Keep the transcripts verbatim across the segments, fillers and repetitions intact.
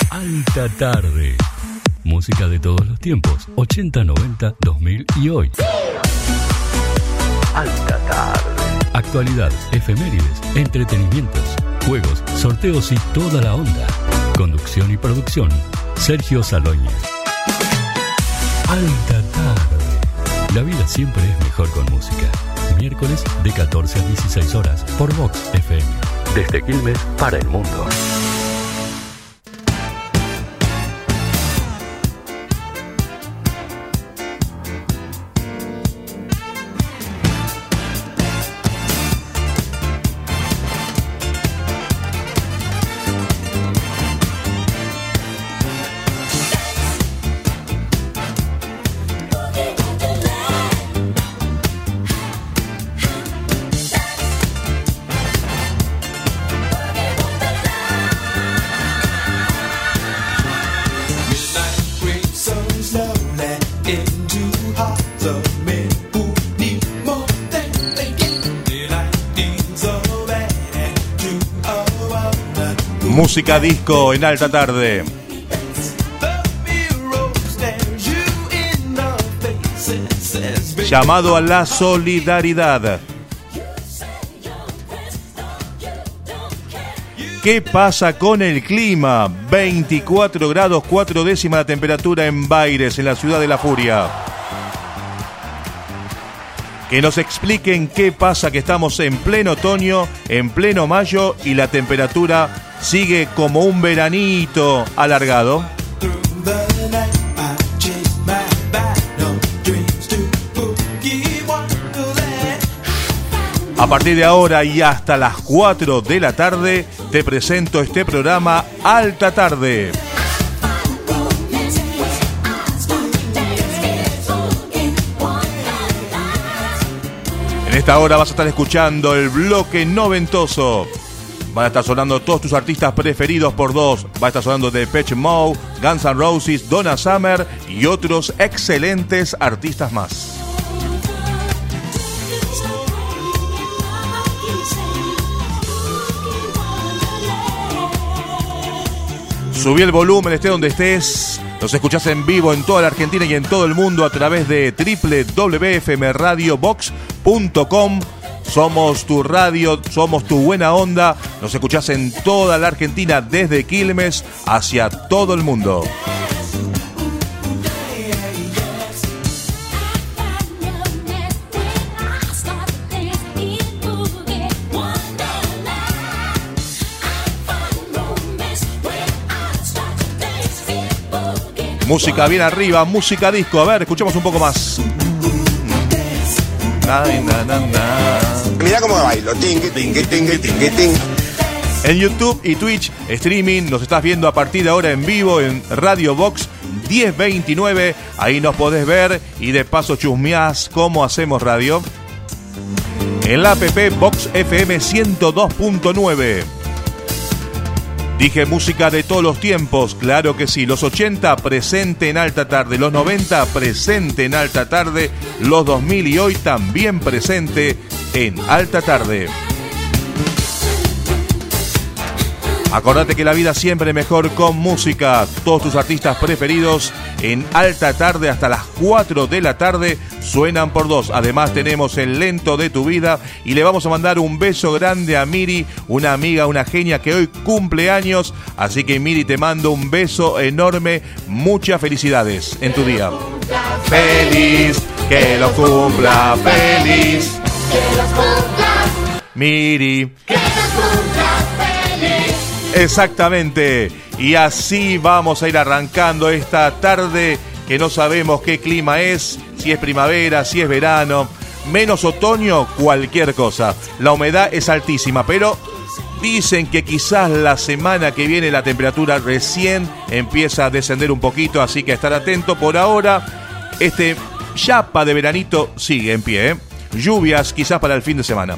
Alta tarde. Música de todos los tiempos, ochenta, noventa, dos mil y hoy. Alta tarde. Actualidad, efemérides, entretenimientos, juegos, sorteos y toda la onda. Conducción y producción, Sergio Salóñez. Alta tarde. La vida siempre es mejor con música. Miércoles de catorce a dieciséis horas por Vox F M. Desde Quilmes para el mundo. Música disco en alta tarde. Llamado a la solidaridad. ¿Qué pasa con el clima? veinticuatro grados cuatro décimas la temperatura en Baires, en la ciudad de la furia. Que nos expliquen qué pasa, que estamos en pleno otoño, en pleno mayo y la temperatura sigue como un veranito alargado. A partir de ahora y hasta las cuatro de la tarde te presento este programa Alta Tarde. En esta hora vas a estar escuchando el bloque noventoso. Van a estar sonando todos tus artistas preferidos por dos. Va a estar sonando Depeche Mode, Guns N' Roses, Donna Summer y otros excelentes artistas más. Subí el volumen, esté donde estés. Nos escuchás en vivo en toda la Argentina y en todo el mundo a través de doble u doble u doble u punto f m radio box punto com. Somos tu radio, somos tu buena onda. Nos escuchás en toda la Argentina, desde Quilmes hacia todo el mundo. Música bien arriba, música disco. A ver, escuchemos un poco más. Ay, na, na, na. Mira cómo bailo. Tingui, tingui, tingui, tingui, ting. En YouTube y Twitch streaming nos estás viendo a partir de ahora en vivo en Radio Vox diez veintinueve. Ahí nos podés ver y de paso chusmeás cómo hacemos radio. En la app Vox F M ciento dos punto nueve. Dije música de todos los tiempos, claro que sí. Los ochenta presente en alta tarde, los noventa presente en alta tarde, los dos mil y hoy también presente en alta tarde. Acordate que la vida siempre es mejor con música. Todos tus artistas preferidos en alta tarde hasta las cuatro de la tarde suenan por dos. Además tenemos el lento de tu vida y le vamos a mandar un beso grande a Miri, una amiga, una genia que hoy cumple años. Así que Miri, te mando un beso enorme, muchas felicidades en tu día. Feliz, que lo cumpla, feliz. Que los cumpla. Miri. Que los cumpla feliz. Exactamente. Y así vamos a ir arrancando esta tarde que no sabemos qué clima es, si es primavera, si es verano, menos otoño, cualquier cosa. La humedad es altísima, pero dicen que quizás la semana que viene la temperatura recién empieza a descender un poquito, así que estar atento. Por ahora, este chapa de veranito sigue en pie, ¿eh? Lluvias quizás para el fin de semana.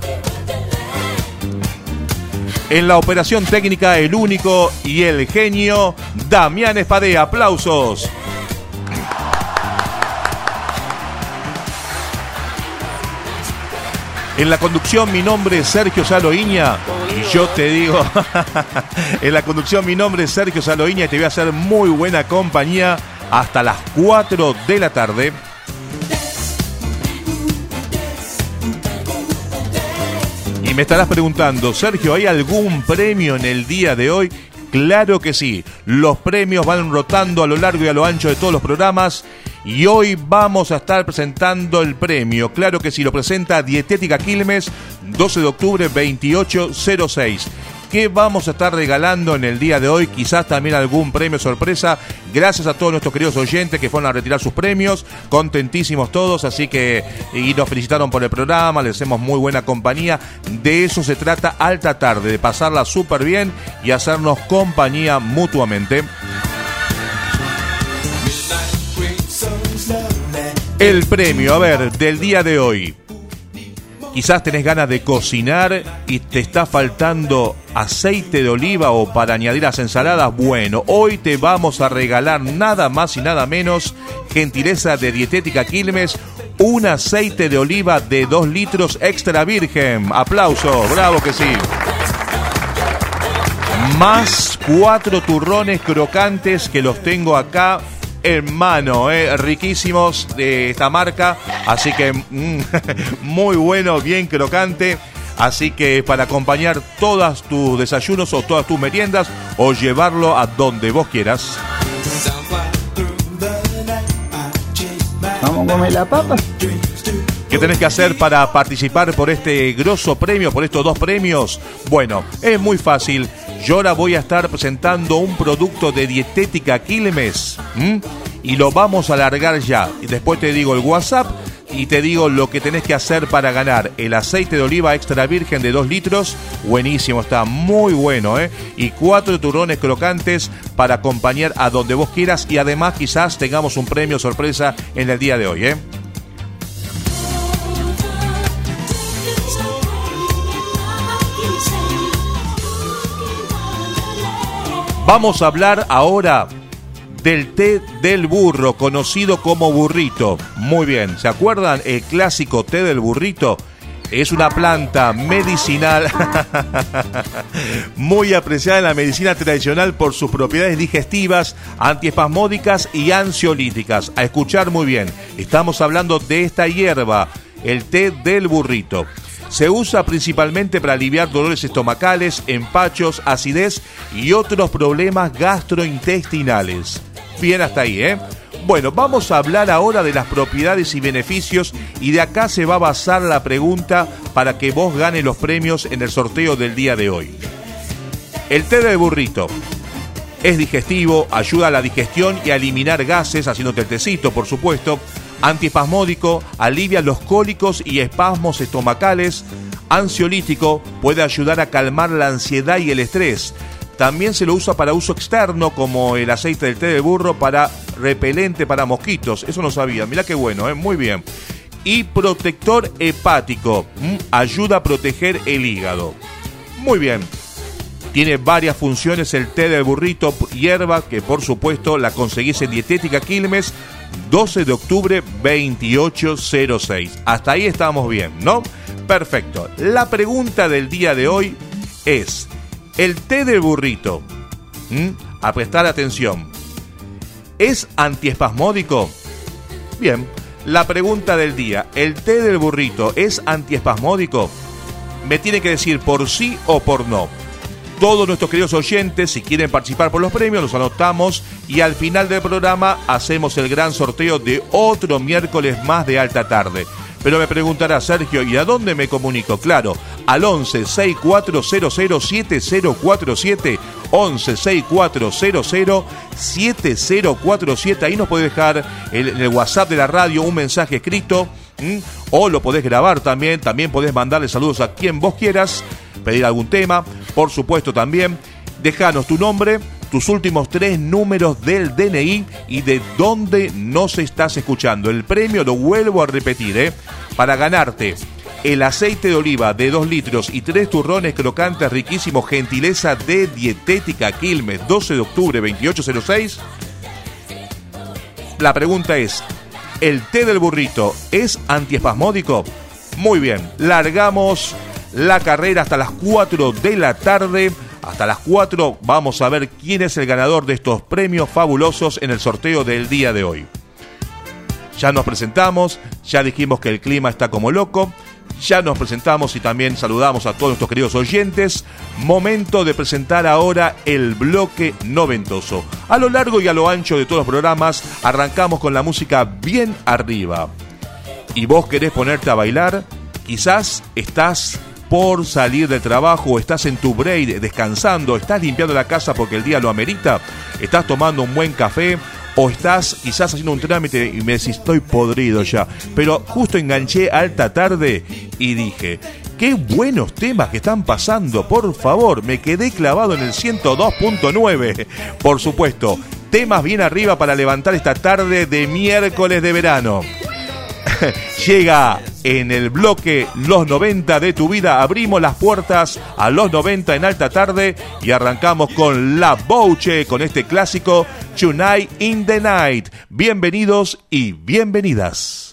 En la operación técnica, el único y el genio, Damián Espadé. Aplausos. En la conducción, mi nombre es Sergio Saloiña Y yo te digo, en la conducción mi nombre es Sergio Saloiña y te voy a hacer muy buena compañía hasta las cuatro de la tarde. Y me estarás preguntando, Sergio, ¿hay algún premio en el día de hoy? Claro que sí, los premios van rotando a lo largo y a lo ancho de todos los programas y hoy vamos a estar presentando el premio. Claro que sí, lo presenta Dietética Quilmes, doce de octubre, veintiocho cero seis. ¿Qué vamos a estar regalando en el día de hoy? Quizás también algún premio sorpresa. Gracias a todos nuestros queridos oyentes que fueron a retirar sus premios. Contentísimos todos, así que y nos felicitaron por el programa, les hacemos muy buena compañía. De eso se trata Alta Tarde, de pasarla súper bien y hacernos compañía mutuamente. El premio, a ver, del día de hoy. Quizás tenés ganas de cocinar y te está faltando aceite de oliva o para añadir las ensaladas. Bueno, hoy te vamos a regalar nada más y nada menos, gentileza de Dietética Quilmes, un aceite de oliva de dos litros extra virgen. Aplauso, bravo que sí. Más cuatro turrones crocantes que los tengo acá en mano, eh, riquísimos de esta marca, así que mm, muy bueno, bien crocante, así que para acompañar todos tus desayunos o todas tus meriendas o llevarlo a donde vos quieras. Vamos a comer la papa. ¿Qué tenés que hacer para participar por este grosso premio, por estos dos premios? Bueno, es muy fácil. Yo ahora voy a estar presentando un producto de Dietética Quilmes, ¿m? Y lo vamos a alargar ya. Y después te digo el WhatsApp y te digo lo que tenés que hacer para ganar el aceite de oliva extra virgen de dos litros. Buenísimo, está muy bueno, ¿eh? Y cuatro turrones crocantes para acompañar a donde vos quieras. Y además quizás tengamos un premio sorpresa en el día de hoy, ¿eh? Vamos a hablar ahora del té del burro, conocido como burrito. Muy bien, ¿se acuerdan? El clásico té del burrito es una planta medicinal muy apreciada en la medicina tradicional por sus propiedades digestivas, antiespasmódicas y ansiolíticas. A escuchar muy bien, estamos hablando de esta hierba, el té del burrito. Se usa principalmente para aliviar dolores estomacales, empachos, acidez y otros problemas gastrointestinales. Bien hasta ahí, ¿eh? Bueno, vamos a hablar ahora de las propiedades y beneficios y de acá se va a basar la pregunta para que vos ganes los premios en el sorteo del día de hoy. El té del burrito es digestivo, ayuda a la digestión y a eliminar gases, haciéndote el tecito, por supuesto. Antiespasmódico, alivia los cólicos y espasmos estomacales. Ansiolítico, puede ayudar a calmar la ansiedad y el estrés. También se lo usa para uso externo, como el aceite del té de burro, para repelente para mosquitos. Eso no sabía, mirá qué bueno, ¿eh? Muy bien. Y protector hepático, ¿m? Ayuda a proteger el hígado. Muy bien. Tiene varias funciones el té del burrito, hierba que por supuesto la conseguís en Dietética Quilmes, doce de octubre, veintiocho cero seis. Hasta ahí estamos bien, ¿no? Perfecto. La pregunta del día de hoy es, ¿el té del burrito, ¿m? a prestar atención, es antiespasmódico? Bien, la pregunta del día, ¿el té del burrito es antiespasmódico? Me tiene que decir por sí o por no. Todos nuestros queridos oyentes, si quieren participar por los premios, los anotamos y al final del programa hacemos el gran sorteo de otro miércoles más de Alta Tarde. Pero me preguntará, Sergio, ¿y a dónde me comunico? Claro, al once sesenta y cuatro cero cero siete cero cuatro siete, once sesenta y cuatro cero cero siete cero cuatro siete. Ahí nos podés dejar el, en el WhatsApp de la radio un mensaje escrito, ¿m? O lo podés grabar también. También podés mandarle saludos a quien vos quieras, pedir algún tema, por supuesto también. Déjanos tu nombre, tus últimos tres números del D N I y de dónde nos estás escuchando. El premio, lo vuelvo a repetir, ¿eh? Para ganarte el aceite de oliva de dos litros y tres turrones crocantes riquísimos, gentileza de Dietética Quilmes, doce de octubre, veintiocho cero seis. La pregunta es, ¿el té del burrito es antiespasmódico? Muy bien, largamos la carrera hasta las cuatro de la tarde. Hasta las cuatro vamos a ver quién es el ganador de estos premios fabulosos en el sorteo del día de hoy. Ya nos presentamos, ya dijimos que el clima está como loco, ya nos presentamos y también saludamos a todos nuestros queridos oyentes. Momento de presentar ahora el bloque noventoso. A lo largo y a lo ancho de todos los programas arrancamos con la música bien arriba. Y vos querés ponerte a bailar, quizás estás por salir del trabajo o estás en tu break descansando, estás limpiando la casa porque el día lo amerita, estás tomando un buen café o estás quizás haciendo un trámite y me decís estoy podrido ya, pero justo enganché alta tarde y dije qué buenos temas que están pasando, por favor, me quedé clavado en el ciento dos punto nueve, por supuesto, temas bien arriba para levantar esta tarde de miércoles de verano. Llega en el bloque Los noventa de tu vida. Abrimos las puertas a Los noventa en alta tarde y arrancamos con La Bouche, con este clásico Tonight in the Night. Bienvenidos y bienvenidas.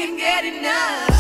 can't get enough.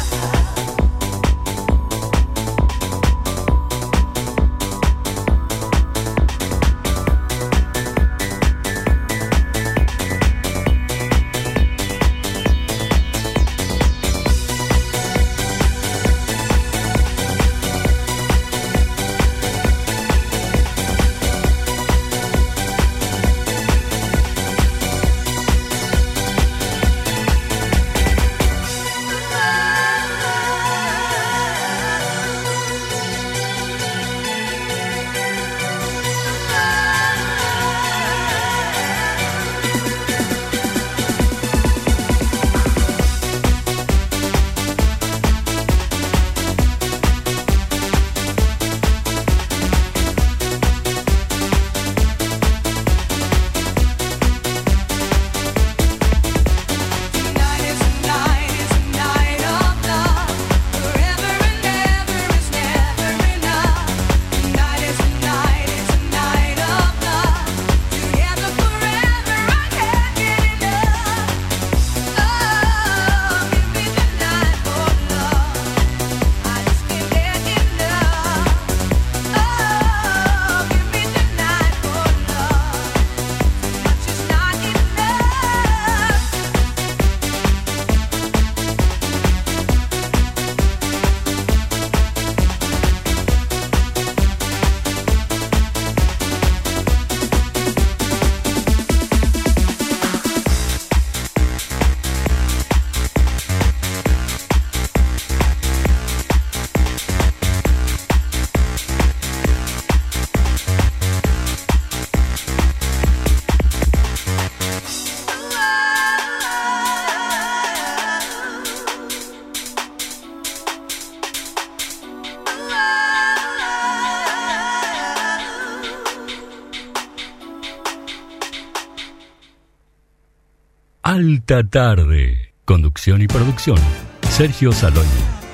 Alta Tarde. Conducción y producción, Sergio Saloni.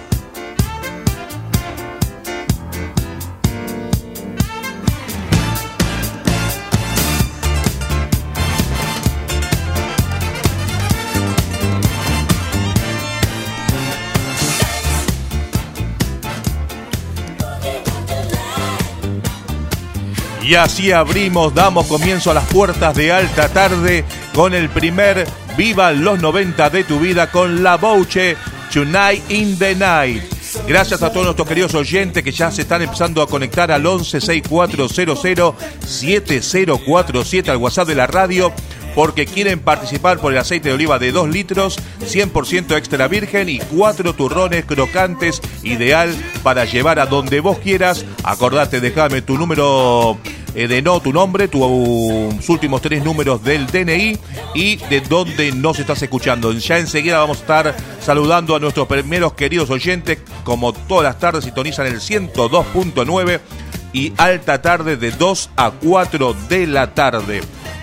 Y así abrimos, damos comienzo a las puertas de Alta Tarde con el primer Viva los noventa de tu vida con La Bouche, Tonight in the Night. Gracias a todos nuestros queridos oyentes que ya se están empezando a conectar al once sesenta y cuatro cero cero siete cero cuatro siete al WhatsApp de la radio, porque quieren participar por el aceite de oliva de dos litros, cien por ciento extra virgen y cuatro turrones crocantes, ideal para llevar a donde vos quieras. Acordate, déjame tu número eh, de no, tu nombre, tus últimos tres números del D N I y de dónde nos estás escuchando. Ya enseguida vamos a estar saludando a nuestros primeros queridos oyentes, como todas las tardes sintonizan el ciento dos punto nueve y Alta Tarde de dos a cuatro de la tarde.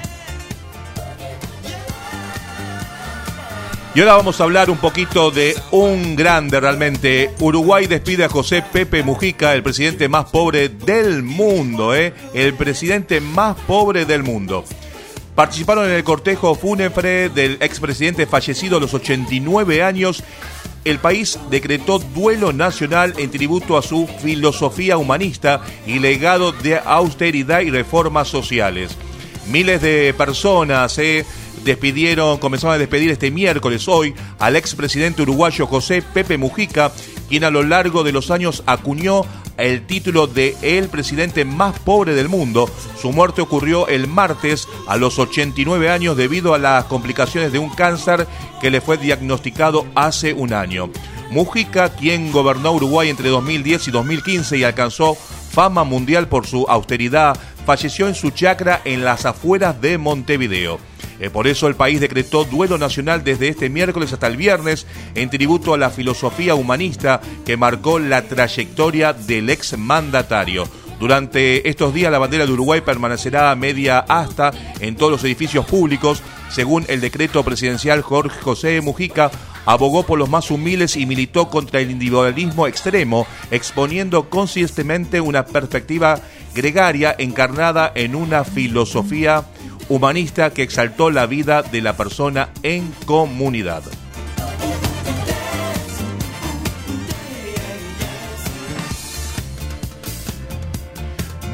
Y ahora vamos a hablar un poquito de un grande realmente. Uruguay despide a José Pepe Mujica, el presidente más pobre del mundo, ¿eh? El presidente más pobre del mundo. Participaron en el cortejo fúnebre del expresidente fallecido a los ochenta y nueve años. El país decretó duelo nacional en tributo a su filosofía humanista y legado de austeridad y reformas sociales. Miles de personas, ¿eh? Despidieron, comenzaron a despedir este miércoles hoy al expresidente uruguayo José Pepe Mujica, quien a lo largo de los años acuñó el título de el presidente más pobre del mundo. Su muerte ocurrió el martes a los ochenta y nueve años debido a las complicaciones de un cáncer que le fue diagnosticado hace un año. Mujica, quien gobernó Uruguay entre dos mil diez y dos mil quince y alcanzó fama mundial por su austeridad, falleció en su chacra en las afueras de Montevideo. Eh, por eso el país decretó duelo nacional desde este miércoles hasta el viernes en tributo a la filosofía humanista que marcó la trayectoria del exmandatario. Durante estos días la bandera de Uruguay permanecerá media asta en todos los edificios públicos. Según el decreto presidencial, Jorge José Mujica abogó por los más humildes y militó contra el individualismo extremo, exponiendo consistentemente una perspectiva gregaria encarnada en una filosofía humanista que exaltó la vida de la persona en comunidad.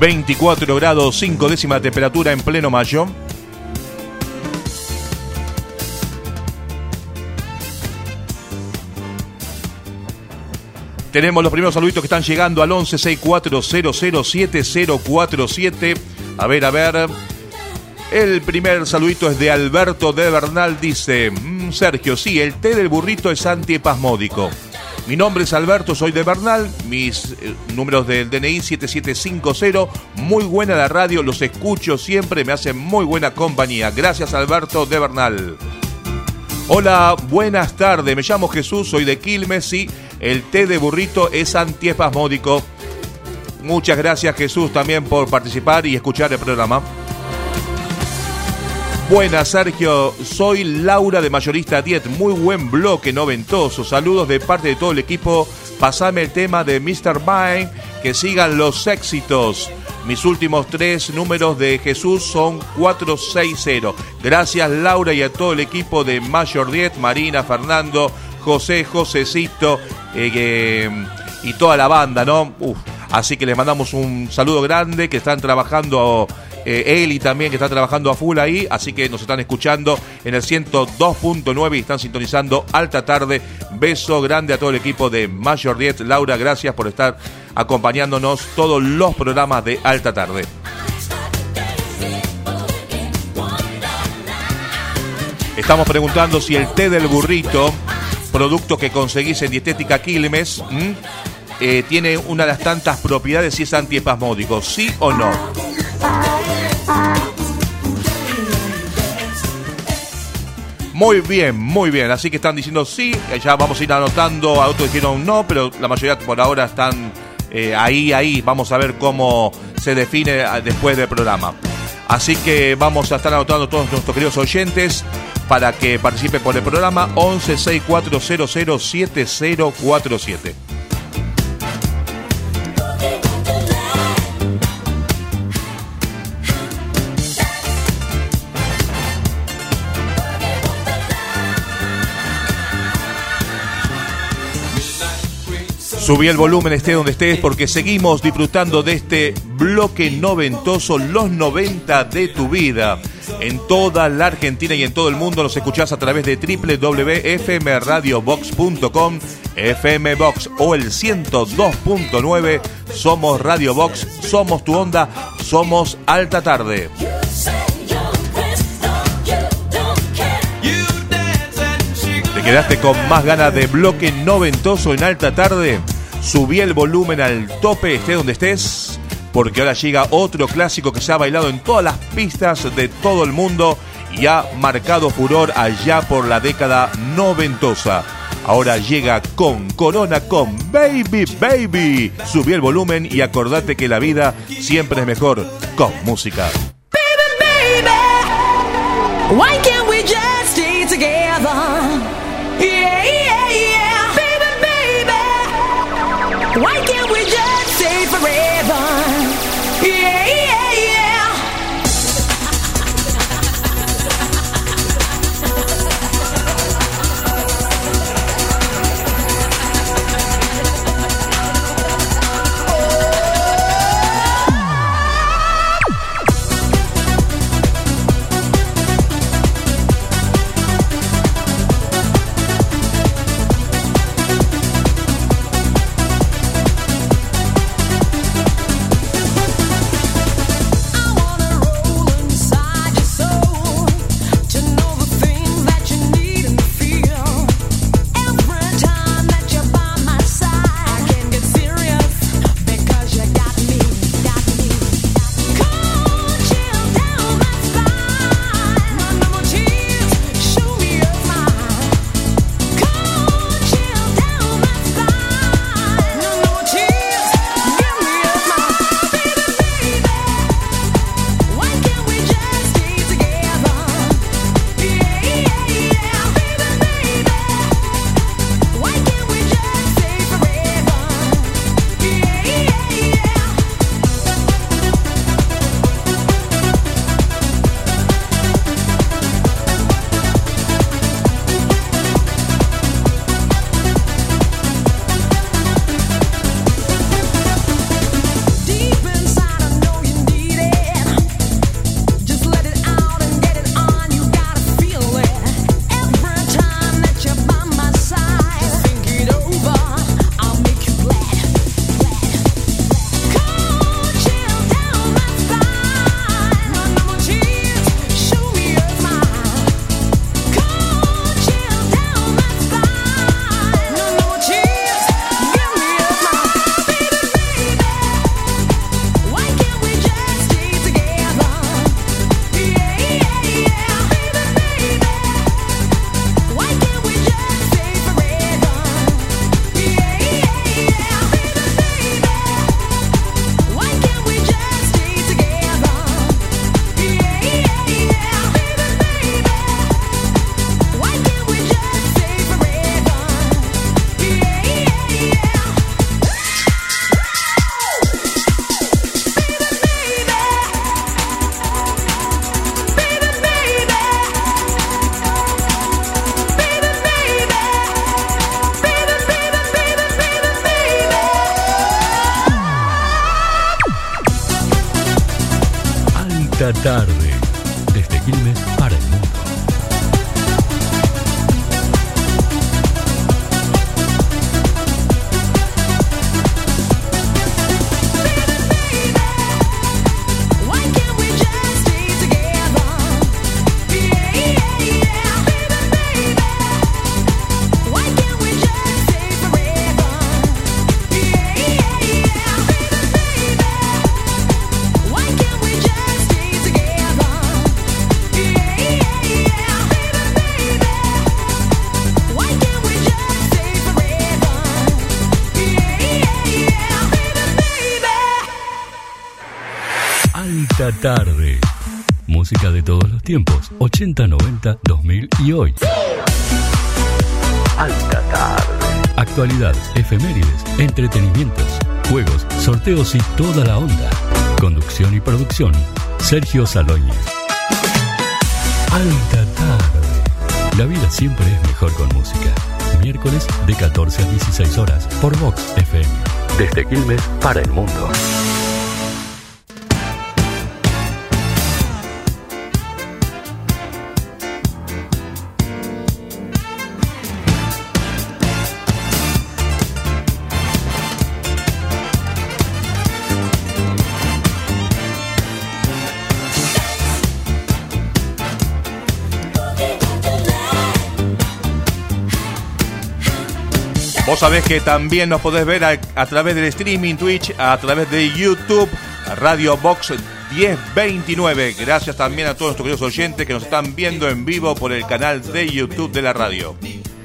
veinticuatro grados cinco décimas de temperatura en pleno mayo. Tenemos los primeros saluditos que están llegando al once sesenta y cuatro cero cero siete cero cuatro siete. A ver, a ver. El primer saludito es de Alberto de Bernal. Dice, mmm, Sergio, sí, el té del burrito es antiespasmódico. Mi nombre es Alberto, soy de Bernal. Mis eh, números del D N I siete siete cinco cero. Muy buena la radio, los escucho siempre, me hacen muy buena compañía. Gracias, Alberto de Bernal. Hola, buenas tardes. Me llamo Jesús, soy de Quilmes. Sí, el té de burrito es antiespasmódico. Muchas gracias, Jesús, también por participar y escuchar el programa. Buenas, Sergio. Soy Laura de Mayorista Diet. Muy buen bloque noventoso. Saludos de parte de todo el equipo. Pasame el tema de mister Vine. Que sigan los éxitos. Mis últimos tres números de Jesús son cuatro seis cero. Gracias, Laura, y a todo el equipo de Mayor Diet. Marina, Fernando, José, Josecito eh, eh, y toda la banda, ¿no? Uf. Así que les mandamos un saludo grande, que están trabajando, eh, Eli también, que está trabajando a full ahí, así que nos están escuchando en el ciento dos punto nueve y están sintonizando Alta Tarde. Beso grande a todo el equipo de Mayor diez. Laura, gracias por estar acompañándonos todos los programas de Alta Tarde. Estamos preguntando si el té del burrito, producto que conseguís en Dietética Quilmes, ¿m? Eh, tiene una de las tantas propiedades, si es antiespasmódico, ¿sí o no? Muy bien, muy bien, así que están diciendo sí, ya vamos a ir anotando, a otros dijeron no, pero la mayoría por ahora están eh, ahí, ahí, vamos a ver cómo se define después del programa. Así que vamos a estar anotando todos nuestros queridos oyentes para que participen por el programa. Once sesenta y cuatro cero cero siete cero cuatro siete. Subí el volumen, esté donde estés, porque seguimos disfrutando de este bloque noventoso, los noventa de tu vida. En toda la Argentina y en todo el mundo nos escuchás a través de doble u doble u doble u punto f m radio box punto com, F M Box o el ciento dos punto nueve. Somos Radio Box, somos tu onda, somos Alta Tarde. ¿Te quedaste con más ganas de bloque noventoso en Alta Tarde? Subí el volumen al tope, esté donde estés, porque ahora llega otro clásico que se ha bailado en todas las pistas de todo el mundo y ha marcado furor allá por la década noventosa. Ahora llega con Corona, con Baby Baby. Subí el volumen y acordate que la vida siempre es mejor con música. Baby, baby, why can't we just stay together? Yeah, yeah, yeah. Baby, baby, why can't we just stay forever? Yeah, yeah, yeah. Alta tarde. Desde Quilmes para el mundo. Alta tarde. Música de todos los tiempos, ochenta, noventa, dos mil y hoy. Alta tarde. Actualidad, efemérides, entretenimientos, juegos, sorteos y toda la onda. Conducción y producción, Sergio Salóñez. Alta tarde. La vida siempre es mejor con música. Miércoles de catorce a dieciséis horas por Vox F M. Desde Quilmes para el mundo. Vos sabés que también nos podés ver a, a través del streaming Twitch, a través de YouTube, Radio Vox diez veintinueve. Gracias también a todos nuestros queridos oyentes que nos están viendo en vivo por el canal de YouTube de la radio.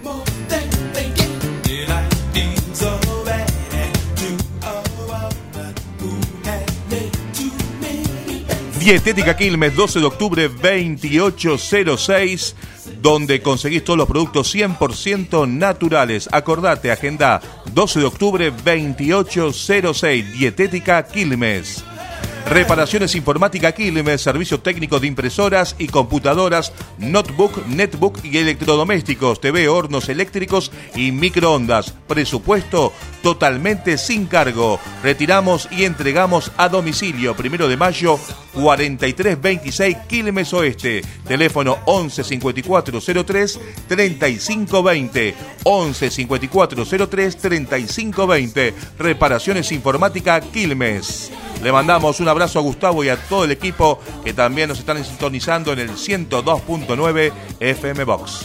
Dietética Quilmes, doce de octubre, veintiocho cero seis, donde conseguís todos los productos cien por ciento naturales. Acordate, agenda, doce de octubre, veintiocho cero seis, Dietética Quilmes. Reparaciones Informática Quilmes, servicio técnico de impresoras y computadoras, notebook, netbook y electrodomésticos, T V, hornos eléctricos y microondas. Presupuesto totalmente sin cargo. Retiramos y entregamos a domicilio. Primero de mayo, cuarenta y tres veintiséis, Quilmes Oeste. Teléfono once cincuenta y cuatro cero tres treinta y cinco veinte. once cincuenta y cuatro cero tres treinta y cinco veinte. Reparaciones Informática Quilmes. Le mandamos un abrazo a Gustavo y a todo el equipo que también nos están sintonizando en el ciento dos punto nueve F M Vox.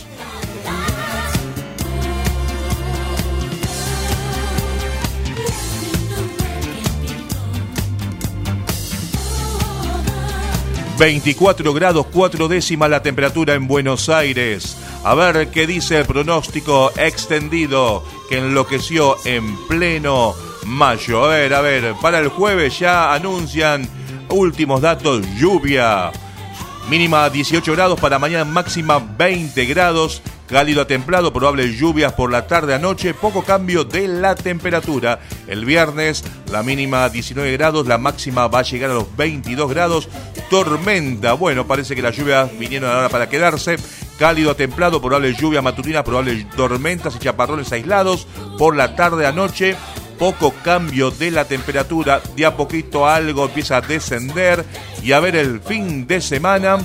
veinticuatro grados cuatro décimas la temperatura en Buenos Aires. A ver qué dice el pronóstico extendido que enloqueció en pleno mayo. A ver, a ver, para el jueves ya anuncian últimos datos, lluvia. Mínima dieciocho grados, para mañana máxima veinte grados. Cálido a templado, probables lluvias por la tarde a noche, poco cambio de la temperatura. El viernes la mínima diecinueve grados, la máxima va a llegar a los veintidós grados. Tormenta, bueno, parece que las lluvias vinieron ahora para quedarse. Cálido a templado, probables lluvias matutinas, probables tormentas y chaparrones aislados por la tarde a noche. Poco cambio de la temperatura, de a poquito algo empieza a descender. Y a ver el fin de semana.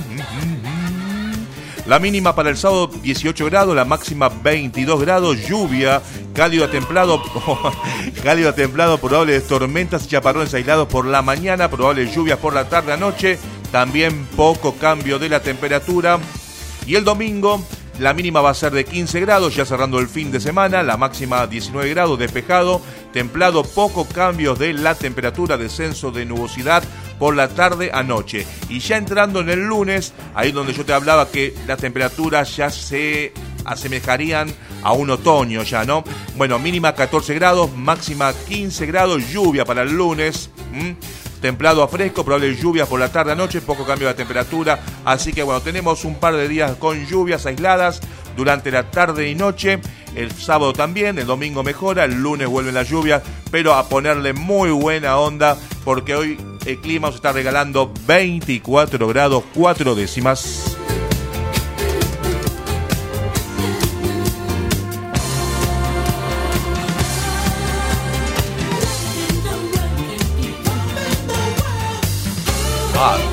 La mínima para el sábado dieciocho grados, la máxima veintidós grados, lluvia, cálido a templado, cálido a templado, probables tormentas y chaparrones aislados por la mañana, probables lluvias por la tarde a noche, también poco cambio de la temperatura. Y el domingo la mínima va a ser de quince grados, ya cerrando el fin de semana, la máxima diecinueve grados, despejado, templado, poco cambios de la temperatura, descenso de nubosidad por la tarde a noche. Y ya entrando en el lunes, ahí donde yo te hablaba que las temperaturas ya se asemejarían a un otoño ya, ¿no? Bueno, mínima catorce grados, máxima quince grados, lluvia para el lunes. ¿Mm? Templado a fresco, probable lluvia por la tarde a noche, poco cambio de temperatura. Así que bueno, tenemos un par de días con lluvias aisladas durante la tarde y noche. El sábado también, el domingo mejora, el lunes vuelven las lluvias, pero a ponerle muy buena onda porque hoy el clima nos está regalando veinticuatro grados cuatro décimas.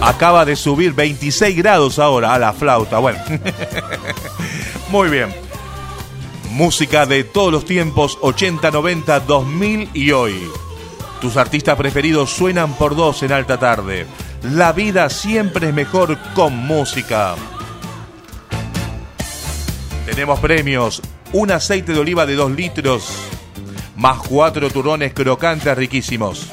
Acaba de subir veintiséis grados ahora a la flauta. Bueno, muy bien. Música de todos los tiempos, ochenta, noventa, dos mil y hoy. Tus artistas preferidos suenan por dos en Alta Tarde. La vida siempre es mejor con música. Tenemos premios. Un aceite de oliva de dos litros. Más cuatro turrones crocantes riquísimos.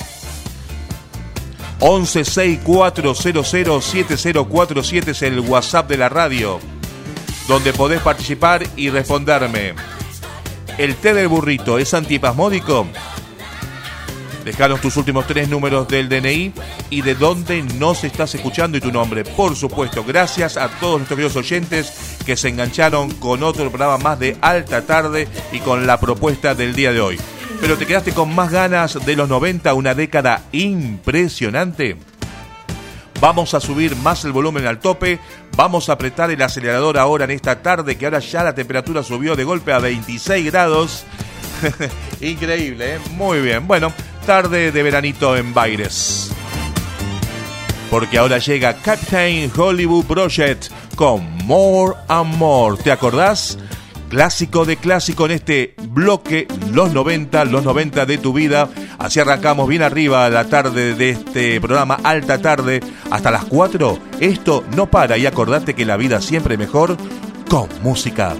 once sesenta y cuatro cero cero siete cero cuatro siete es el WhatsApp de la radio, donde podés participar y responderme. ¿El té del burrito es antipasmódico? Dejanos tus últimos tres números del D N I y de dónde nos estás escuchando y tu nombre. Por supuesto, gracias a todos nuestros queridos oyentes que se engancharon con otro programa más de Alta Tarde y con la propuesta del día de hoy. Pero te quedaste con más ganas de los noventa, una década impresionante. Vamos a subir más el volumen al tope, vamos a apretar el acelerador ahora en esta tarde, que ahora ya la temperatura subió de golpe a veintiséis grados. Increíble, ¿eh? Muy bien. Bueno, tarde de veranito en Baires. Porque ahora llega Captain Hollywood Project con More and More. ¿Te acordás? Clásico de clásico en este bloque, los noventa, los noventa de tu vida. Así arrancamos bien arriba la tarde de este programa Alta Tarde hasta las cuatro. Esto no para y acordate que la vida siempre mejor con música.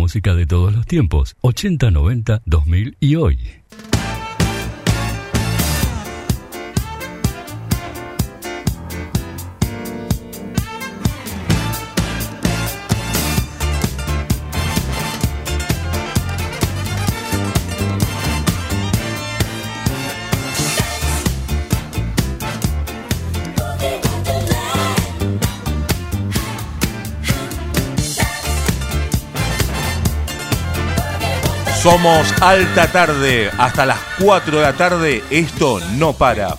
música de todos los tiempos, ochenta, noventa, dos mil y hoy. Somos Alta Tarde, hasta las cuatro de la tarde, esto no para.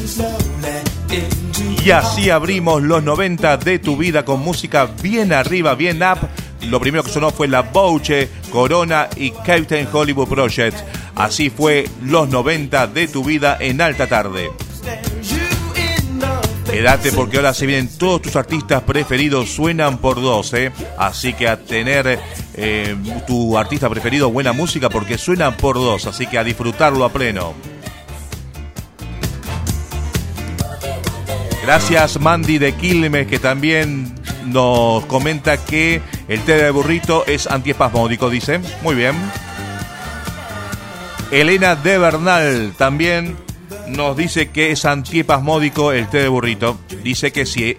Y así abrimos los noventa de tu vida con música bien arriba, bien up. Lo primero que sonó fue La Bouche, Corona y Captain Hollywood Project. Así fue los noventa de tu vida en Alta Tarde. Quédate porque ahora se vienen todos tus artistas preferidos, suenan por dos, ¿eh? Así que a tener eh, tu artista preferido, buena música, porque suenan por dos, así que a disfrutarlo a pleno. Gracias Mandy de Quilmes, que también nos comenta que el té de burrito es antiespasmódico, dice. Muy bien. Elena de Bernal también nos dice que es antiespasmódico el té de burrito. Dice que sí.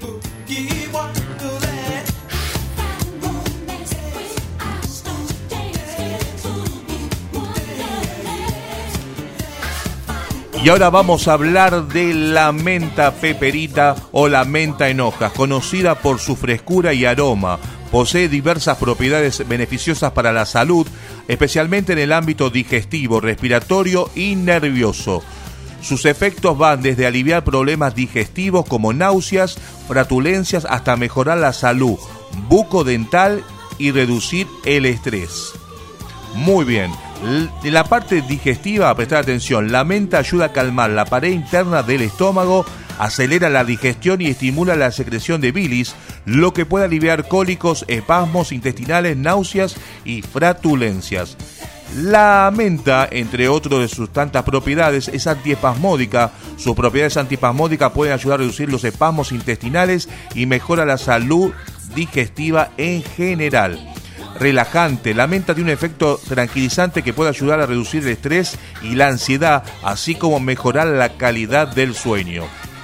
Y ahora vamos a hablar de la menta peperita o la menta en hojas, conocida por su frescura y aroma. Posee diversas propiedades beneficiosas para la salud, especialmente en el ámbito digestivo, respiratorio y nervioso. Sus efectos van desde aliviar problemas digestivos como náuseas, flatulencias, hasta mejorar la salud bucodental y reducir el estrés. Muy bien. En la parte digestiva, prestar atención, la menta ayuda a calmar la pared interna del estómago, acelera la digestión y estimula la secreción de bilis, lo que puede aliviar cólicos, espasmos intestinales, náuseas y flatulencias. La menta, entre otros de sus tantas propiedades, es antiespasmódica. Sus propiedades antiespasmódicas pueden ayudar a reducir los espasmos intestinales y mejora la salud digestiva en general. Relajante. La menta tiene un efecto tranquilizante que puede ayudar a reducir el estrés y la ansiedad, así como mejorar la calidad del sueño.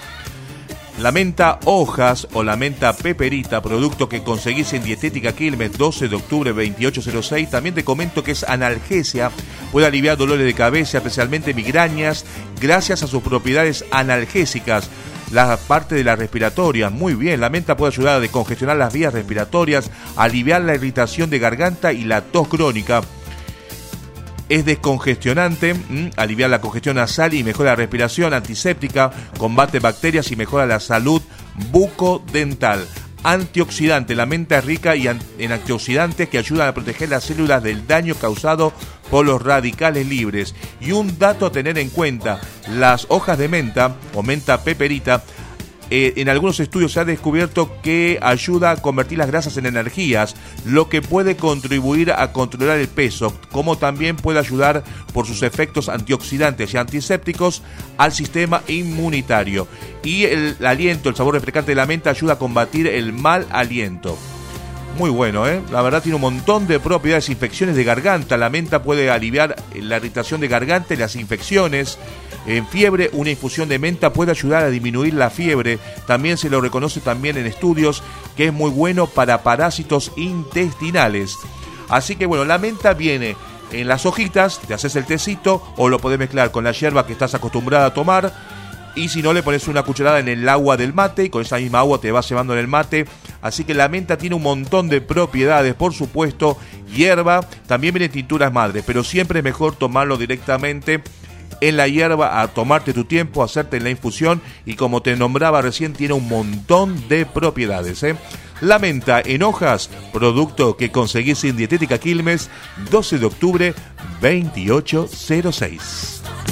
La menta hojas o la menta peperita, producto que conseguís en Dietética Quilmes, doce de octubre veintiocho cero seis. También te comento que es analgesia, puede aliviar dolores de cabeza, especialmente migrañas, gracias a sus propiedades analgésicas. La parte de la respiratoria, muy bien, la menta puede ayudar a descongestionar las vías respiratorias, aliviar la irritación de garganta y la tos crónica. Es descongestionante, ¿m? Alivia la congestión nasal y mejora la respiración, antiséptica, combate bacterias y mejora la salud bucodental. Antioxidante, la menta es rica y an- en antioxidantes que ayudan a proteger las células del daño causado por los radicales libres. Y un dato a tener en cuenta, las hojas de menta o menta peperita, Eh, en algunos estudios se ha descubierto que ayuda a convertir las grasas en energías, lo que puede contribuir a controlar el peso, como también puede ayudar por sus efectos antioxidantes y antisépticos al sistema inmunitario. Y el, el aliento, el sabor refrescante de la menta ayuda a combatir el mal aliento. Muy bueno, ¿eh? La verdad tiene un montón de propiedades. Infecciones de garganta. La menta puede aliviar la irritación de garganta y las infecciones. En fiebre, una infusión de menta puede ayudar a disminuir la fiebre. También se lo reconoce también en estudios que es muy bueno para parásitos intestinales. Así que bueno, la menta viene en las hojitas, te haces el tecito o lo podés mezclar con la hierba que estás acostumbrada a tomar. Y si no, le pones una cucharada en el agua del mate y con esa misma agua te vas cebando en el mate. Así que la menta tiene un montón de propiedades, por supuesto. Hierba, también vienen tinturas madres, pero siempre es mejor tomarlo directamente en la hierba, a tomarte tu tiempo, a hacerte la infusión. Y como te nombraba recién, tiene un montón de propiedades, ¿eh? La menta en hojas, producto que conseguís en Dietética Quilmes, doce de octubre veintiocho cero seis.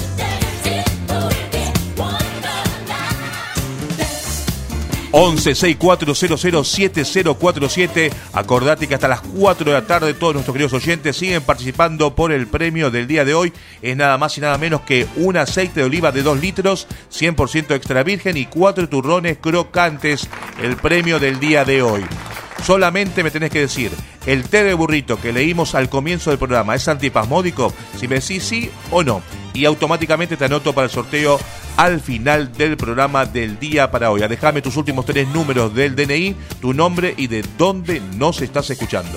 once sesenta y cuatro cero cero siete cero cuatro siete. Acordate que hasta las cuatro de la tarde todos nuestros queridos oyentes siguen participando por el premio del día de hoy. Es nada más y nada menos que un aceite de oliva de dos litros, cien por ciento extra virgen y cuatro turrones crocantes. El premio del día de hoy. Solamente me tenés que decir, el té de burrito que leímos al comienzo del programa, ¿es antiespasmódico? Si me decís sí o no. Y automáticamente te anoto para el sorteo al final del programa del día para hoy. Dejame tus últimos tres números del D N I, tu nombre y de dónde nos estás escuchando.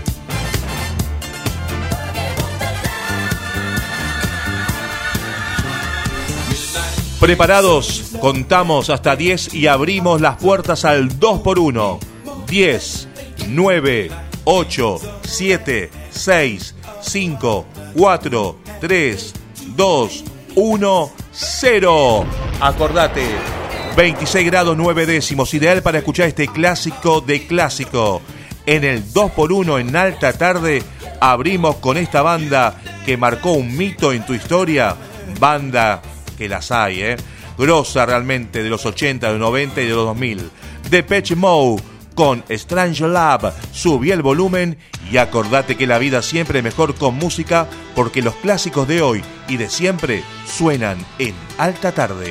Preparados, contamos hasta diez y abrimos las puertas al dos por uno. diez, nueve, ocho, siete, seis, cinco, cuatro, tres, dos, uno, cero. Acordate, veintiséis grados nueve décimos, ideal para escuchar este clásico de clásico. En el dos por uno en alta tarde abrimos con esta banda que marcó un mito en tu historia. Banda que las hay, ¿eh? Grosa realmente, de los ochenta, de los noventa y de los dos mil. Depeche Mode con Strange Love. Subí el volumen y acordate que la vida siempre es mejor con música, porque los clásicos de hoy y de siempre suenan en alta tarde.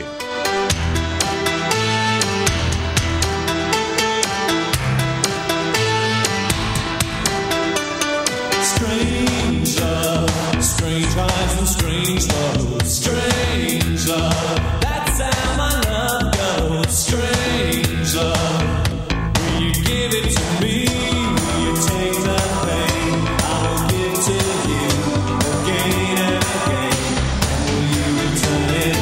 Strange love, strange eyes and strange love, strange love, that's how my love goes. Strange love, will you give it to me? Will you take the pain? I will give to you again and again. Will you return it?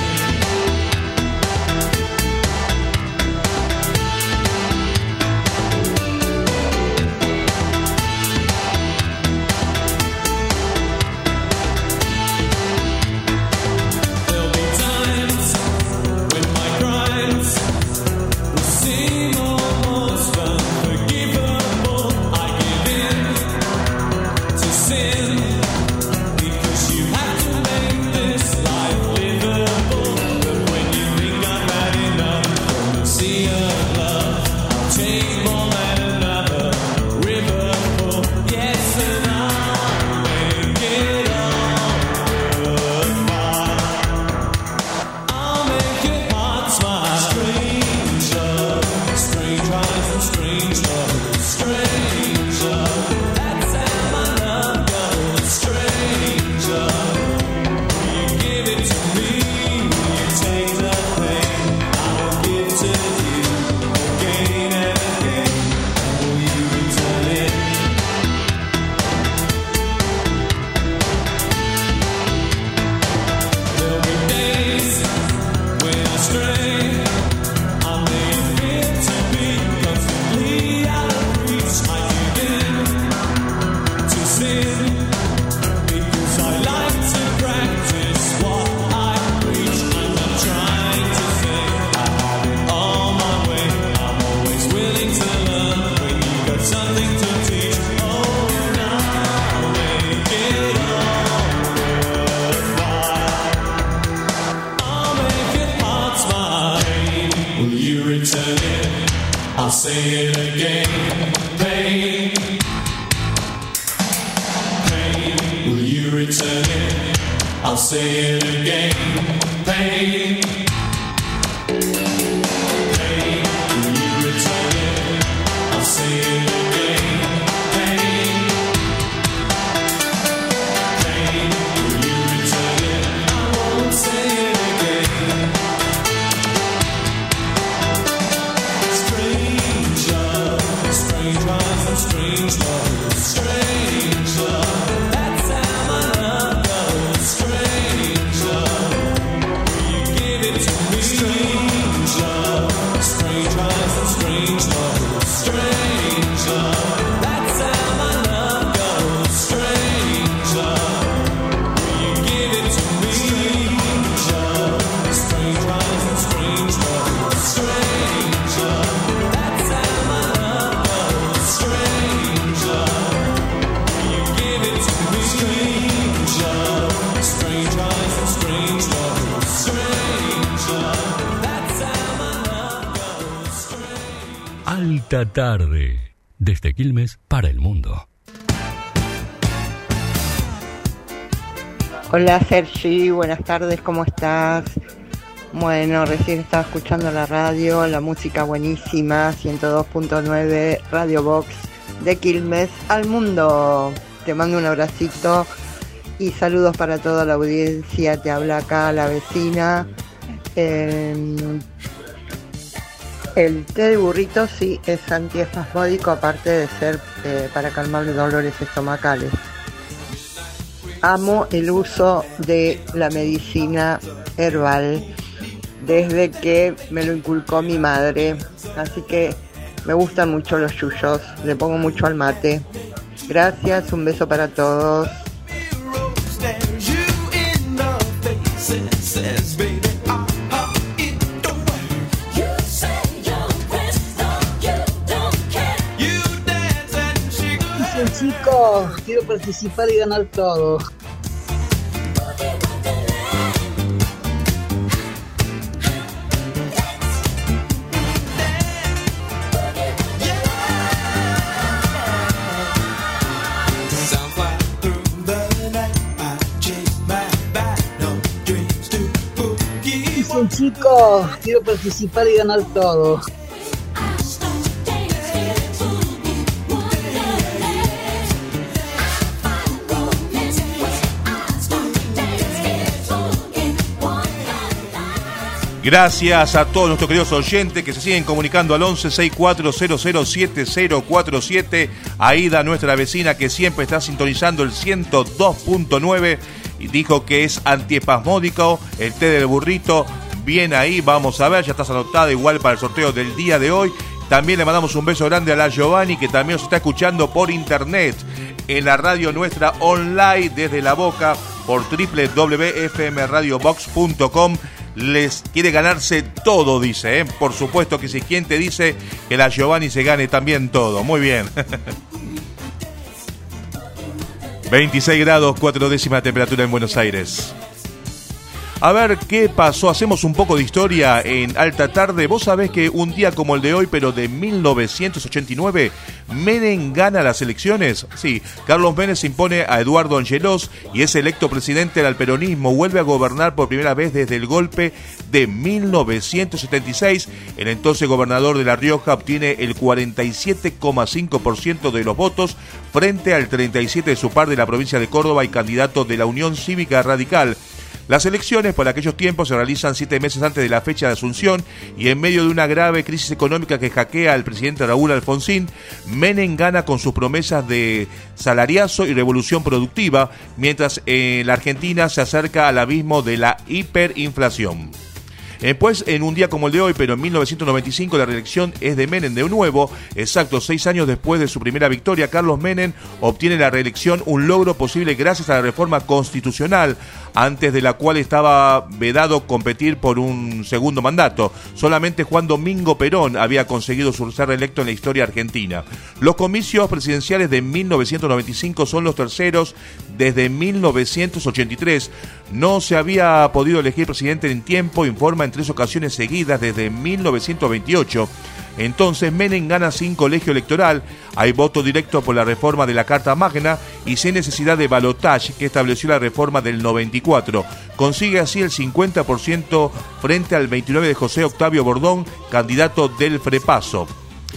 Alta tarde, desde Quilmes para el mundo. Hola Sergi, buenas tardes, ¿cómo estás? Bueno, recién estaba escuchando la radio, la música buenísima, ciento dos punto nueve Radio Box de Quilmes al mundo. Te mando un abracito y saludos para toda la audiencia. Te habla acá la vecina. Eh, el té de burrito sí es antiespasmódico, aparte de ser eh, para calmar los dolores estomacales. Amo el uso de la medicina herbal desde que me lo inculcó mi madre, así que me gustan mucho los yuyos, le pongo mucho al mate. Gracias, un beso para todos. Dicen, chicos, quiero participar y ganar todo. Dicen, chicos, quiero participar y ganar todo. Gracias a todos nuestros queridos oyentes que se siguen comunicando al once sesenta y cuatro cero cero siete cero cuatro siete. Aida, nuestra vecina que siempre está sintonizando el ciento dos punto nueve y dijo que es antiespasmódico, el té del burrito. Bien ahí, vamos a ver, ya estás anotada igual para el sorteo del día de hoy. También le mandamos un beso grande a la Giovanni que también nos está escuchando por internet en la radio nuestra online desde La Boca por doble u doble u doble u punto f m radio box punto com. Les quiere ganarse todo, dice, ¿eh? Por supuesto que si quien te dice que la Giovanni se gane también todo. Muy bien. veintiséis grados, cuatro décimas de temperatura en Buenos Aires. A ver qué pasó, hacemos un poco de historia en Alta Tarde. Vos sabés que un día como el de hoy, pero de mil novecientos ochenta y nueve, Menem gana las elecciones. Sí, Carlos Menem se impone a Eduardo Angelós y es electo presidente del peronismo. Vuelve a gobernar por primera vez desde el golpe de mil novecientos setenta y seis. El entonces gobernador de La Rioja obtiene el cuarenta y siete coma cinco por ciento de los votos frente al treinta y siete por ciento de su par de la provincia de Córdoba y candidato de la Unión Cívica Radical. Las elecciones por aquellos tiempos se realizan siete meses antes de la fecha de asunción y en medio de una grave crisis económica que hackea al presidente Raúl Alfonsín, Menem gana con sus promesas de salariazo y revolución productiva, mientras eh, la Argentina se acerca al abismo de la hiperinflación. Después, en un día como el de hoy, pero en mil novecientos noventa y cinco, la reelección es de Menem de nuevo. Exacto, seis años después de su primera victoria, Carlos Menem obtiene la reelección, un logro posible gracias a la reforma constitucional, antes de la cual estaba vedado competir por un segundo mandato. Solamente Juan Domingo Perón había conseguido ser reelecto en la historia argentina. Los comicios presidenciales de mil novecientos noventa y cinco son los terceros desde mil novecientos ochenta y tres. No se había podido elegir presidente en tiempo, informa en tres ocasiones seguidas desde mil novecientos veintiocho. Entonces Menem gana sin colegio electoral, hay voto directo por la reforma de la Carta Magna y sin necesidad de balotaje que estableció la reforma del noventa y cuatro. Consigue así el cincuenta por ciento frente al veintinueve por ciento de José Octavio Bordón, candidato del Frepaso.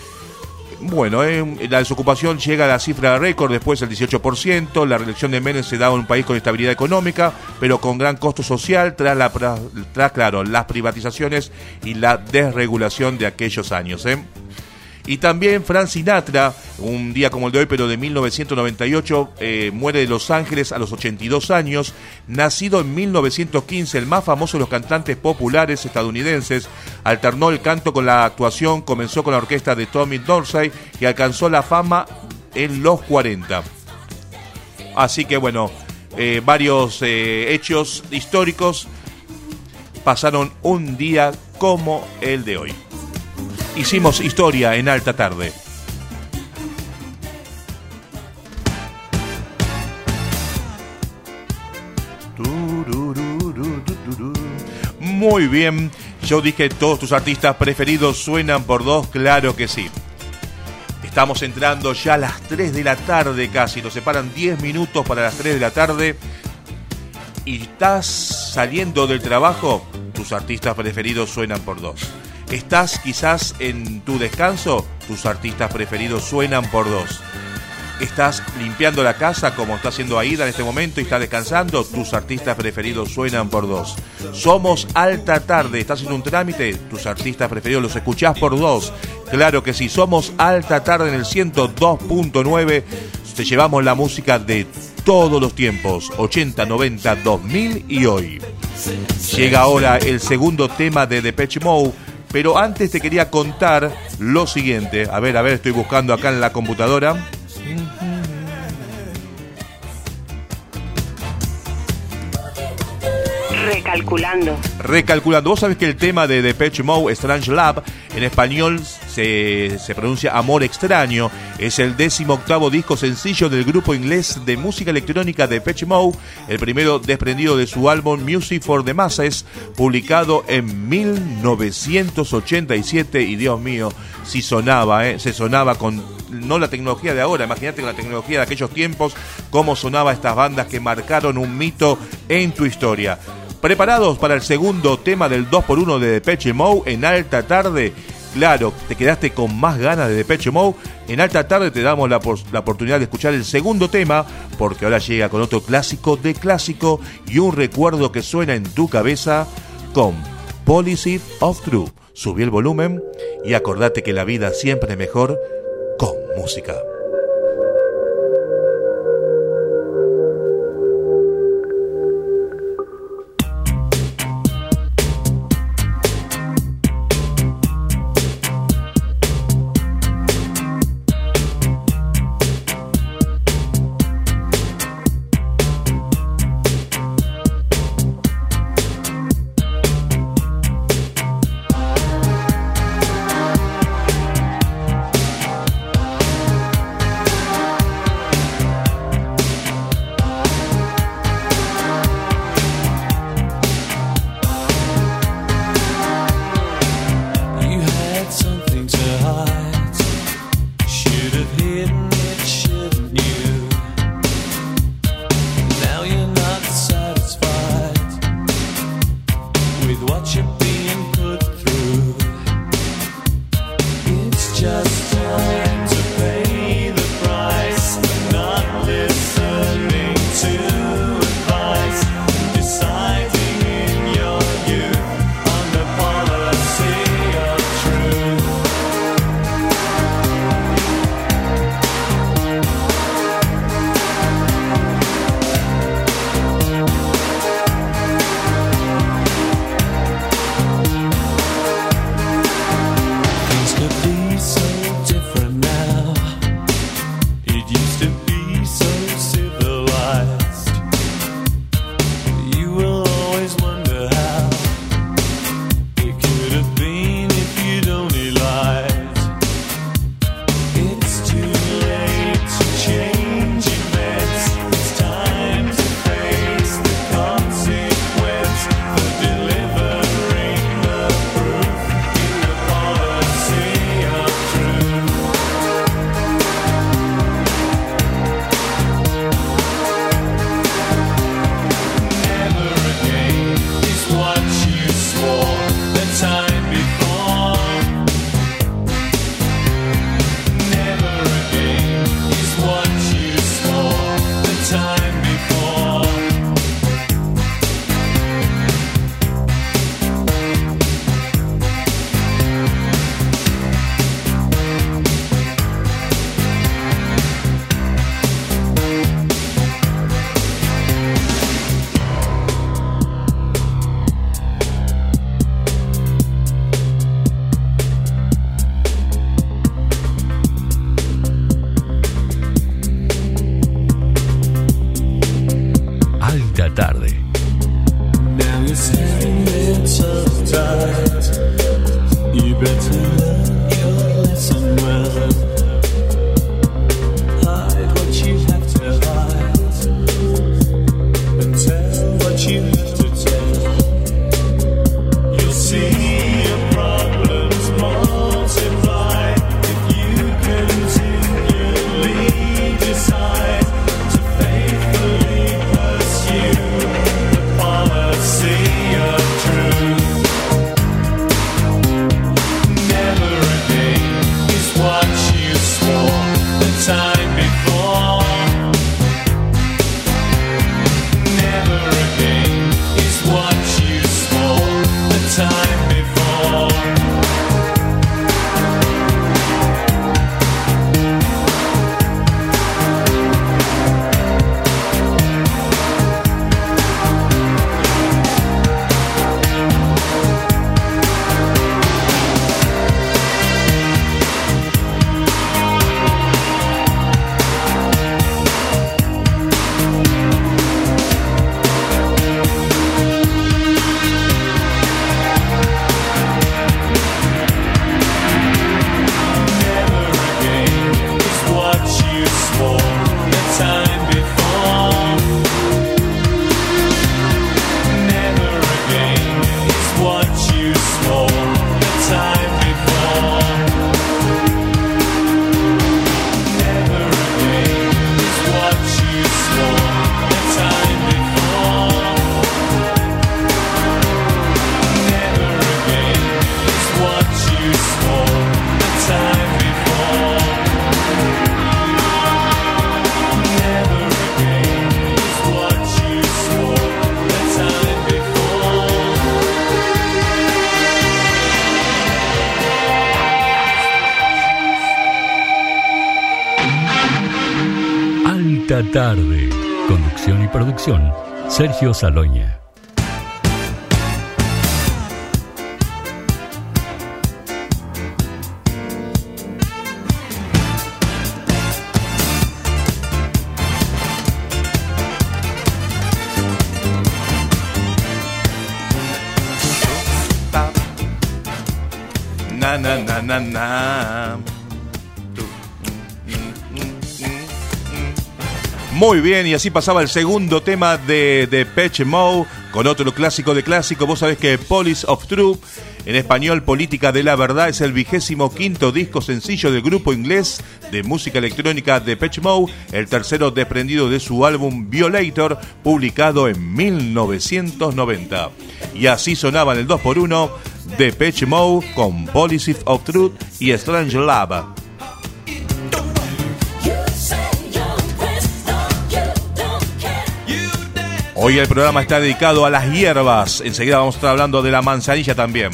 Bueno, eh, la desocupación llega a la cifra de récord después del dieciocho por ciento. La reelección de Menem se da en un país con estabilidad económica, pero con gran costo social tras, la, tras claro, las privatizaciones y la desregulación de aquellos años. ¿eh? Y también Frank Sinatra, un día como el de hoy, pero de mil novecientos noventa y ocho, eh, muere de Los Ángeles a los ochenta y dos años. Nacido en mil novecientos quince, el más famoso de los cantantes populares estadounidenses, alternó el canto con la actuación, comenzó con la orquesta de Tommy Dorsey y alcanzó la fama en los cuarenta. Así que bueno, eh, varios eh, hechos históricos pasaron un día como el de hoy. Hicimos historia en Alta Tarde. Muy bien, yo dije todos tus artistas preferidos suenan por dos, claro que sí. Estamos entrando ya a las tres de la tarde casi, nos separan diez minutos para las tres de la tarde. y estás saliendo del trabajo, tus artistas preferidos suenan por dos. Estás quizás en tu descanso, tus artistas preferidos suenan por dos. Estás limpiando la casa como está haciendo Aida en este momento y está descansando, tus artistas preferidos suenan por dos. Somos Alta Tarde, estás en un trámite, tus artistas preferidos los escuchás por dos. Claro que sí, somos Alta Tarde en el ciento dos punto nueve, te llevamos la música de todos los tiempos, ochenta, noventa, dos mil y hoy. Llega ahora el segundo tema de Depeche Mode, pero antes te quería contar lo siguiente. A ver, a ver, estoy buscando acá en la computadora. Recalculando. Recalculando. Vos sabés que el tema de Depeche Mode, Strange Love, en español se, se pronuncia Amor Extraño. Es el décimo octavo disco sencillo del grupo inglés de música electrónica Depeche Mode, el primero desprendido de su álbum Music for the Masses, publicado en mil novecientos ochenta y siete. Y Dios mío, si sonaba, ¿eh? Se sonaba con no la tecnología de ahora, imagínate con la tecnología de aquellos tiempos, cómo sonaba estas bandas que marcaron un mito en tu historia. ¿Preparados para el segundo tema del dos por uno de Depeche Mode en Alta Tarde? Claro, te quedaste con más ganas de Depeche Mode. En Alta Tarde te damos la, la oportunidad de escuchar el segundo tema, porque ahora llega con otro clásico de clásico y un recuerdo que suena en tu cabeza con Policy of Truth. Subí el volumen y acordate que la vida siempre es mejor con música. tarde. Conducción y producción, Sergio Saloña. Na, na, na, na, na. Muy bien, y así pasaba el segundo tema de Depeche Mode con otro clásico de clásico. Vos sabés que Police of Truth, en español Política de la Verdad, es el vigésimo quinto disco sencillo del grupo inglés de música electrónica Depeche Mode, el tercero desprendido de su álbum Violator, publicado en mil novecientos noventa. Y así sonaban el dos por uno, Depeche Mode con Police of Truth y Strange Love. Hoy el programa está dedicado a las hierbas. Enseguida vamos a estar hablando de la manzanilla también.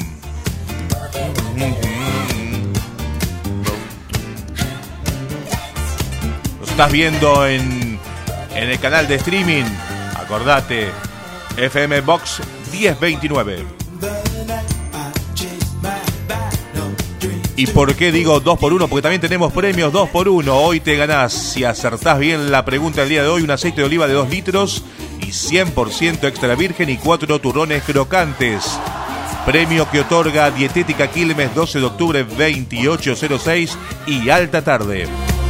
Lo estás viendo en, en el canal de streaming. Acordate, F M Box diez veintinueve. ¿Y por qué digo dos por uno? Porque también tenemos premios dos por uno. Hoy te ganás, si acertás bien la pregunta del día de hoy, un aceite de oliva de dos litros y cien por ciento extra virgen y cuatro turrones crocantes. Premio que otorga Dietética Quilmes, doce de octubre, veintiocho cero seis y alta tarde.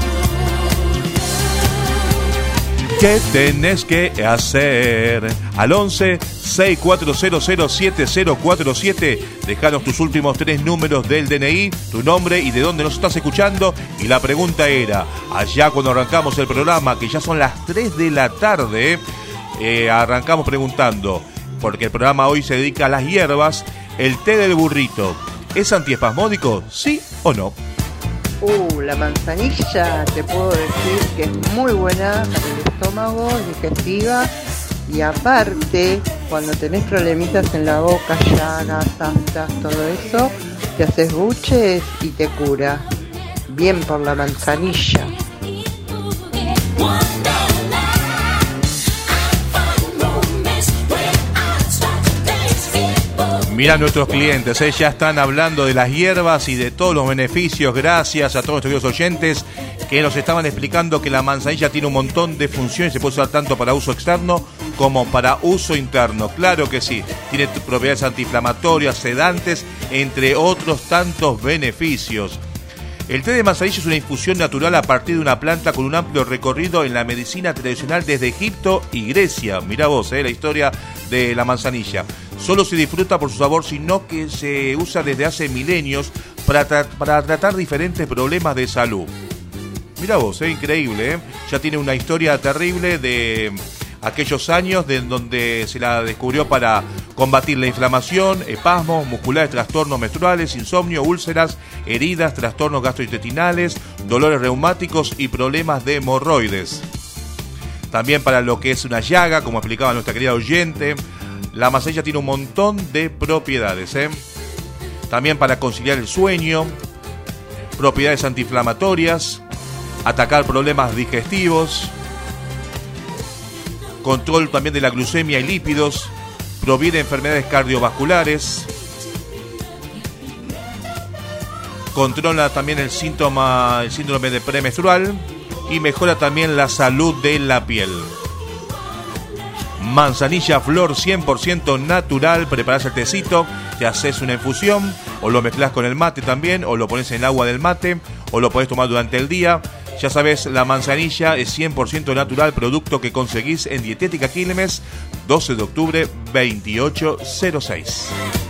¿Qué tenés que hacer? Al once seis cuatro cero cero siete cero cuatro siete, dejanos tus últimos tres números del D N I, tu nombre y de dónde nos estás escuchando. Y la pregunta era, allá cuando arrancamos el programa, que ya son las tres de la tarde, eh, arrancamos preguntando, porque el programa hoy se dedica a las hierbas, ¿el té del burrito es antiespasmódico? ¿Sí o no? Uh, la manzanilla, te puedo decir que es muy buena para el estómago, es digestiva y aparte, cuando tenés problemitas en la boca, llagas, aftas, todo eso, te haces buches y te cura. Bien por la manzanilla. Mira nuestros clientes, ¿eh? Ya están hablando de las hierbas y de todos los beneficios. Gracias a todos nuestros queridos oyentes que nos estaban explicando que la manzanilla tiene un montón de funciones. Se puede usar tanto para uso externo como para uso interno. Claro que sí, tiene propiedades antiinflamatorias, sedantes, entre otros tantos beneficios. El té de manzanilla es una infusión natural a partir de una planta con un amplio recorrido en la medicina tradicional desde Egipto y Grecia. Mirá vos, eh, la historia de la manzanilla. Solo se disfruta por su sabor, sino que se usa desde hace milenios para, tra- para tratar diferentes problemas de salud. Mirá vos, eh, increíble, eh. Ya tiene una historia terrible de aquellos años de donde se la descubrió para combatir la inflamación, espasmos musculares, trastornos menstruales, insomnio, úlceras, heridas, trastornos gastrointestinales, dolores reumáticos y problemas de hemorroides. También para lo que es una llaga, como explicaba nuestra querida oyente. La manzanilla tiene un montón de propiedades, ¿eh? También para conciliar el sueño, propiedades antiinflamatorias, atacar problemas digestivos, control también de la glucemia y lípidos, previene enfermedades cardiovasculares, controla también el síntoma, el síndrome de premenstrual y mejora también la salud de la piel. Manzanilla flor cien por ciento natural. Preparás el tecito, te haces una infusión o lo mezclas con el mate también, o lo pones en el agua del mate, o lo podés tomar durante el día. Ya sabes, la manzanilla es cien por ciento natural, producto que conseguís en Dietética Quilmes, doce de octubre, veintiocho cero seis.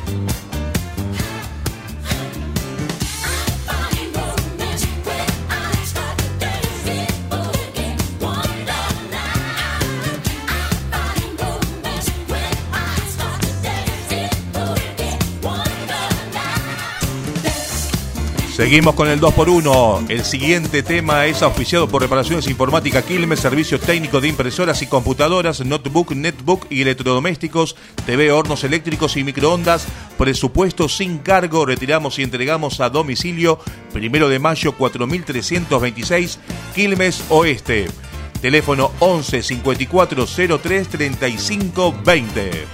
Seguimos con el dos por uno. El siguiente tema es auspiciado por Reparaciones Informática Quilmes, servicios técnicos de impresoras y computadoras, notebook, netbook y electrodomésticos, T V, hornos eléctricos y microondas. Presupuesto sin cargo. Retiramos y entregamos a domicilio. Primero de mayo, cuatro mil trescientos veintiséis, Quilmes Oeste. Teléfono once cincuenta y cuatro cero tres treinta y cinco veinte.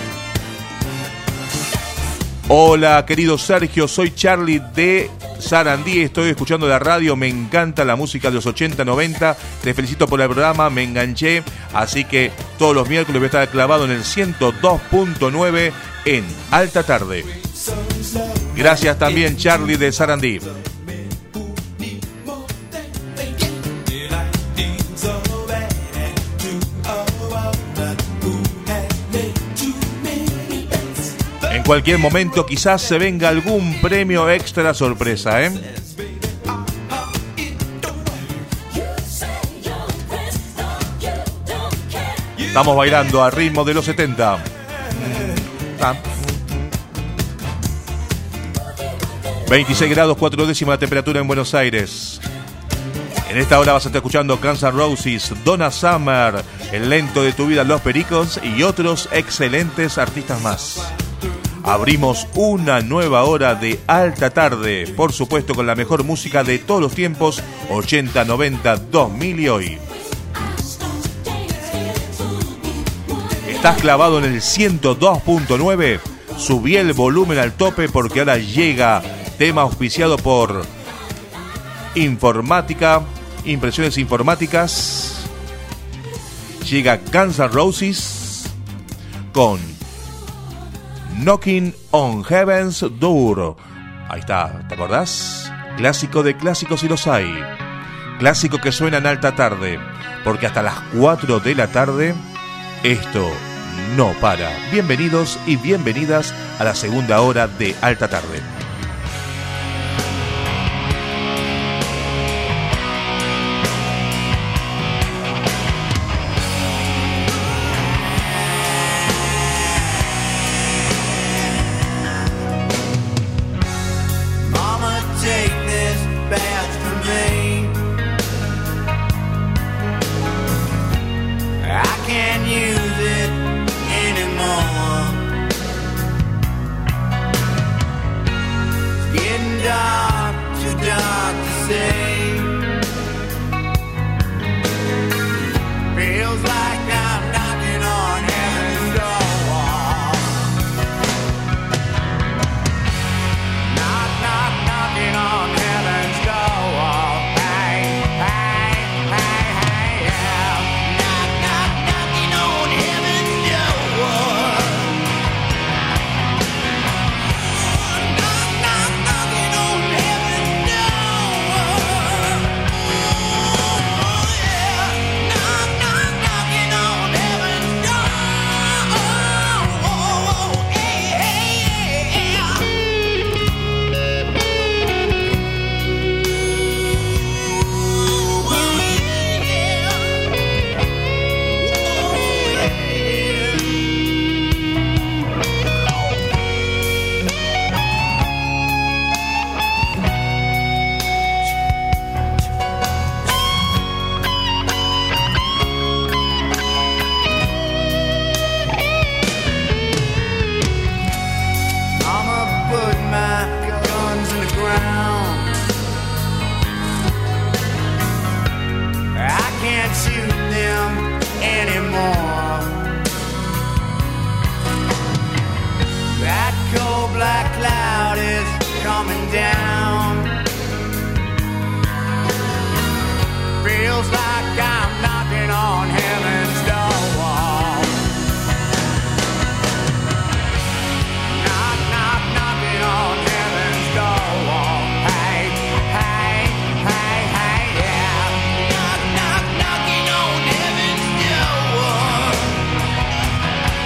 Hola, querido Sergio, soy Charlie de Sarandí, estoy escuchando la radio, me encanta la música de los ochenta, noventa, te felicito por el programa, me enganché, así que todos los miércoles voy a estar clavado en el ciento dos punto nueve en Alta Tarde. Gracias también, Charlie de Sarandí. En cualquier momento quizás se venga algún premio extra sorpresa, ¿eh? Estamos bailando al ritmo de los setenta. veintiséis grados, cuatro décimas de temperatura en Buenos Aires. En esta hora vas a estar escuchando Guns N' Roses, Donna Summer, El lento de tu vida, Los Pericos y otros excelentes artistas más. Abrimos una nueva hora de Alta Tarde, por supuesto con la mejor música de todos los tiempos, ochenta, noventa, dos mil y hoy. ¿Estás clavado en el ciento dos punto nueve? Subí el volumen al tope porque ahora llega tema auspiciado por Informática, Impresiones Informáticas. Llega Guns N' Roses con Knocking on Heaven's Door. Ahí está, ¿te acordás? Clásico de clásicos y los hay. Clásico que suena en Alta Tarde, porque hasta las cuatro de la tarde esto no para. Bienvenidos y bienvenidas a la segunda hora de Alta Tarde.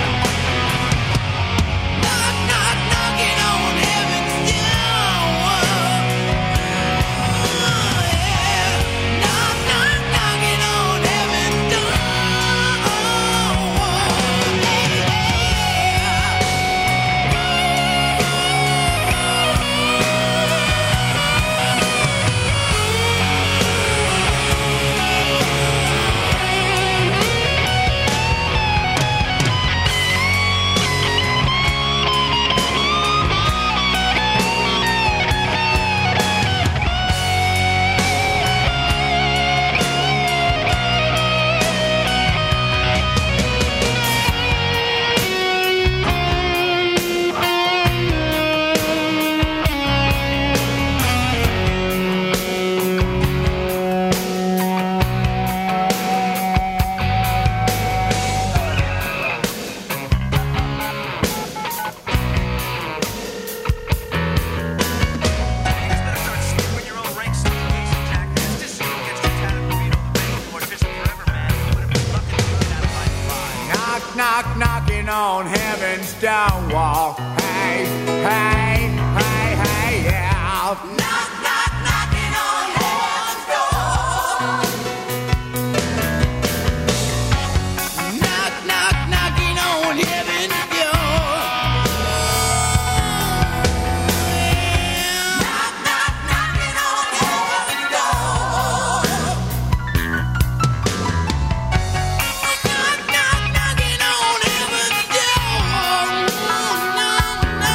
Knock, knock, knocking on heaven's door. Stonewall. Hey, hey, hey, hey, yeah. Knock, knock, knocking on heaven's door. Knock, knock, knocking on heaven's door. Knock, knock, knocking on heaven's door. Knock, knock, knocking on heaven's door. No, no, no,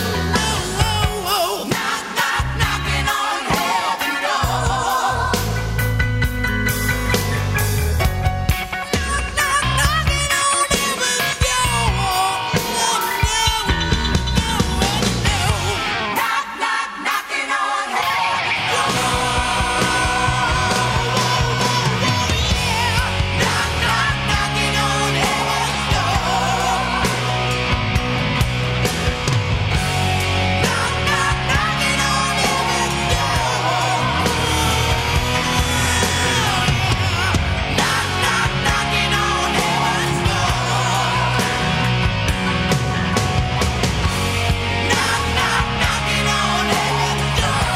no. Knock, knock, knocking on heaven's door. Knock, knock, knocking on heaven's door. No, no, no, no. Knock, knock, knocking on heaven's door. Knock, knock, knocking on heaven's door. Knock, knock, knocking on heaven's door. Knock, knock, knocking on heaven's door. Knock, knock, knocking on heaven's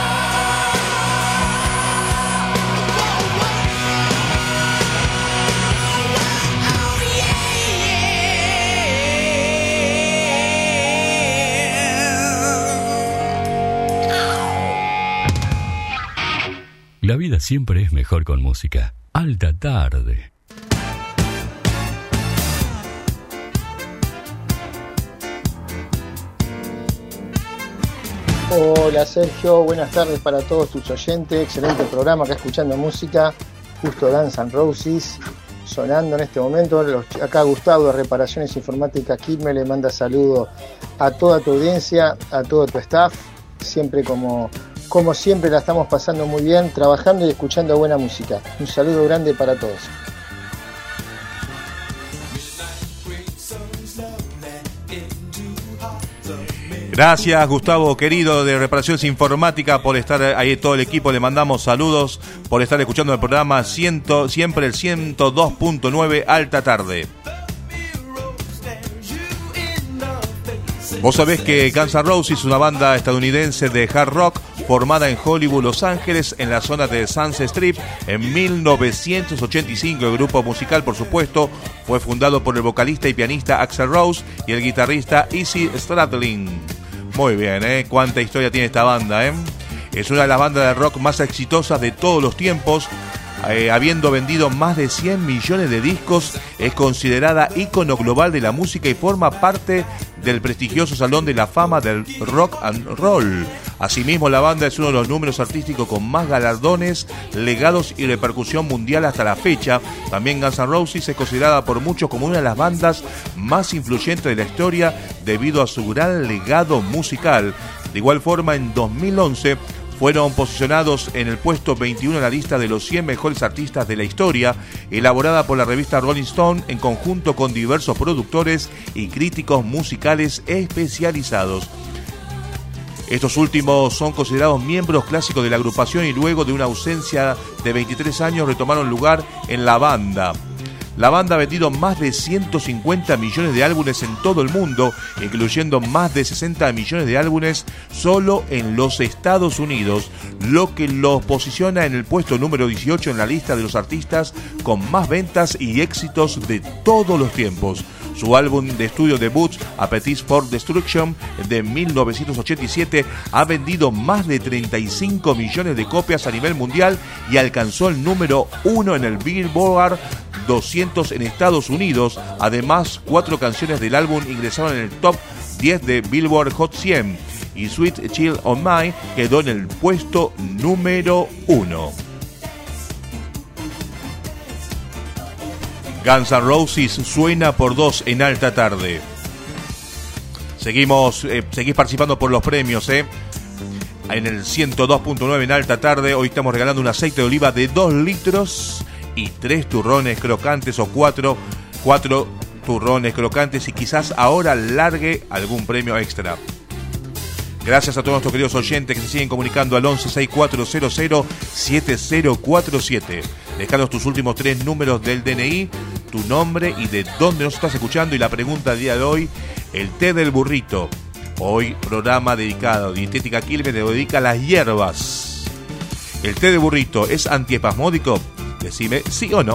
La vida siempre es mejor con música. Alta tarde. Hola Sergio, buenas tardes para todos tus oyentes, excelente programa acá escuchando música, justo Guns N' Roses sonando en este momento. Los- acá Gustavo de Reparaciones Informáticas Quilmes le manda saludos a toda tu audiencia, a todo tu staff, siempre como, como siempre la estamos pasando muy bien, trabajando y escuchando buena música. Un saludo grande para todos. Gracias, Gustavo, querido, de Reparaciones Informática, por estar ahí, todo el equipo. Le mandamos saludos por estar escuchando el programa cien, siempre el ciento dos punto nueve Alta Tarde. Vos sabés que Guns N' Roses es una banda estadounidense de hard rock formada en Hollywood, Los Ángeles, en la zona de Sunset Strip en mil novecientos ochenta y cinco. El grupo musical, por supuesto, fue fundado por el vocalista y pianista Axl Rose y el guitarrista Izzy Stradlin. Muy bien, ¿eh? Cuánta historia tiene esta banda, ¿eh? Es una de las bandas de rock más exitosas de todos los tiempos. Eh, habiendo vendido más de cien millones de discos, es considerada ícono global de la música y forma parte del prestigioso Salón de la Fama del Rock and Roll. Asimismo, la banda es uno de los números artísticos con más galardones, legados y repercusión mundial hasta la fecha. También Guns N' Roses es considerada por muchos como una de las bandas más influyentes de la historia debido a su gran legado musical. De igual forma, en dos mil once fueron posicionados en el puesto veintiuno en la lista de los cien mejores artistas de la historia, elaborada por la revista Rolling Stone en conjunto con diversos productores y críticos musicales especializados. Estos últimos son considerados miembros clásicos de la agrupación y luego de una ausencia de veintitrés años retomaron lugar en la banda. La banda ha vendido más de ciento cincuenta millones de álbumes en todo el mundo, incluyendo más de sesenta millones de álbumes solo en los Estados Unidos, lo que los posiciona en el puesto número dieciocho en la lista de los artistas con más ventas y éxitos de todos los tiempos. Su álbum de estudio debut, Appetite for Destruction, de mil novecientos ochenta y siete, ha vendido más de treinta y cinco millones de copias a nivel mundial y alcanzó el número uno en el Billboard doscientos en Estados Unidos. Además, cuatro canciones del álbum ingresaron en el top diez de Billboard Hot cien y Sweet Child of Mine quedó en el puesto número uno. Guns N' Roses suena por dos en Alta Tarde. Seguimos, eh, seguís participando por los premios, ¿eh? En el ciento dos punto nueve en Alta Tarde. Hoy estamos regalando un aceite de oliva de dos litros y tres turrones crocantes o cuatro, cuatro turrones crocantes y quizás ahora largue algún premio extra. Gracias a todos nuestros queridos oyentes que se siguen comunicando al once sesenta y cuatro cero cero siete cero cuatro siete. Dejanos tus últimos tres números del D N I, tu nombre y de dónde nos estás escuchando. Y la pregunta del día de hoy el té del burrito. Hoy programa dedicado, Dietética Quilmes le dedica a las hierbas. ¿El té de burrito es antiespasmódico? Decime sí o no.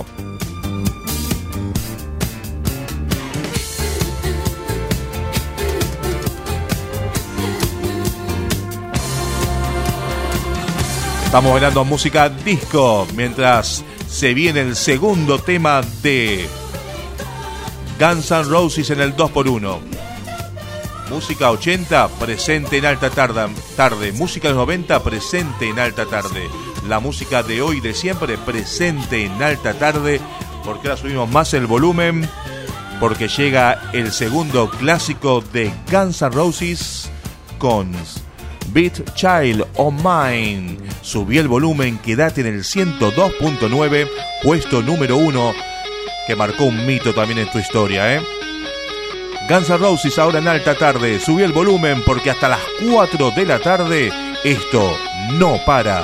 Estamos bailando música disco mientras se viene el segundo tema de Guns N' Roses en el dos por uno. Música ochenta presente en alta tarde, tarde. Música de los noventa presente en alta tarde. La música de hoy de siempre presente en alta tarde. Porque ahora subimos más el volumen. Porque llega el segundo clásico de Guns N' Roses con Beat Child of Mine. Subí el volumen, quédate en el ciento dos punto nueve, puesto número uno, que marcó un mito también en tu historia, ¿eh? Guns N' Roses ahora en alta tarde. Subí el volumen porque hasta las cuatro de la tarde esto no para.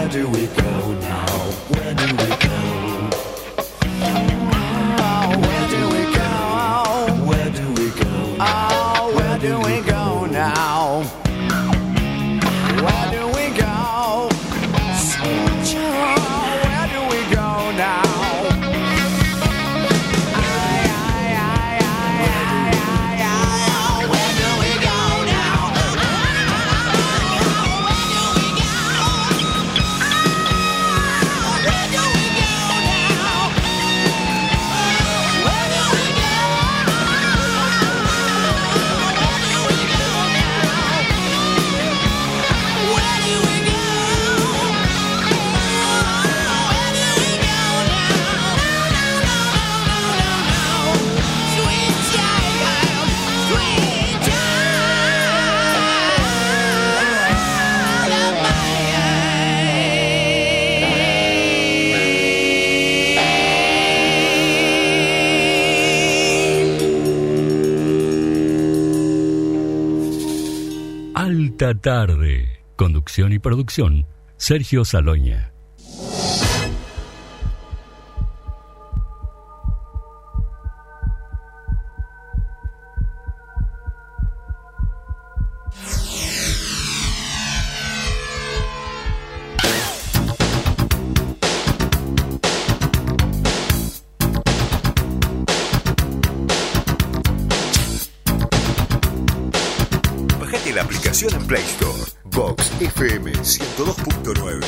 Where do we go now? Where do we go? Where do we go? Where do we go? Oh, where do we go now? Where do we go? Oh, where do we go now? Alta tarde. Conducción y producción, Sergio Saloña. Bajate la aplicación en Play Store. Vox F M ciento dos punto nueve.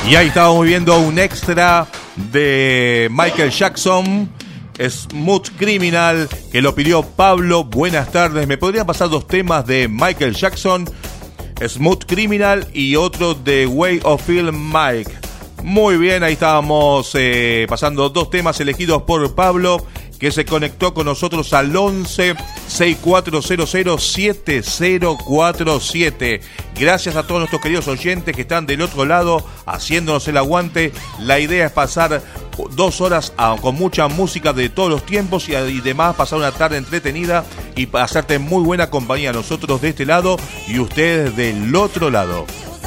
Y ahí estábamos viendo un extra de Michael Jackson, Smooth Criminal, que lo pidió Pablo. Buenas tardes. ¿Me podrían pasar dos temas de Michael Jackson? Smooth Criminal y otro de Way of Feel Mike. Muy bien, ahí estábamos eh, pasando dos temas elegidos por Pablo, que se conectó con nosotros al once sesenta y cuatro cero cero siete cero cuatro siete. Gracias a todos nuestros queridos oyentes que están del otro lado haciéndonos el aguante. La idea es pasar dos horas a, con mucha música de todos los tiempos y, y demás, pasar una tarde entretenida y hacerte muy buena compañía. Nosotros de este lado y ustedes del otro lado.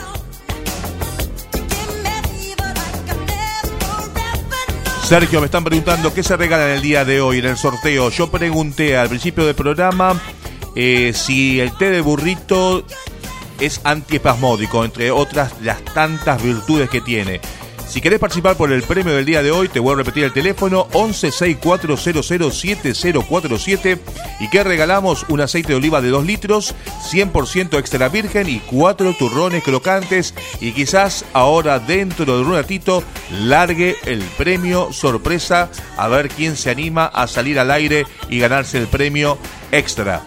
Sergio, me están preguntando qué se regalan el día de hoy en el sorteo. Yo pregunté al principio del programa eh, si el té de burrito es antiespasmódico, entre otras las tantas virtudes que tiene. Si querés participar por el premio del día de hoy, te voy a repetir el teléfono once sesenta y cuatro cero cero siete cero cuatro siete. ¿Y qué regalamos? Un aceite de oliva de dos litros, cien por ciento extra virgen y cuatro turrones crocantes. Y quizás ahora, dentro de un ratito, largue el premio sorpresa, a ver quién se anima a salir al aire y ganarse el premio extra.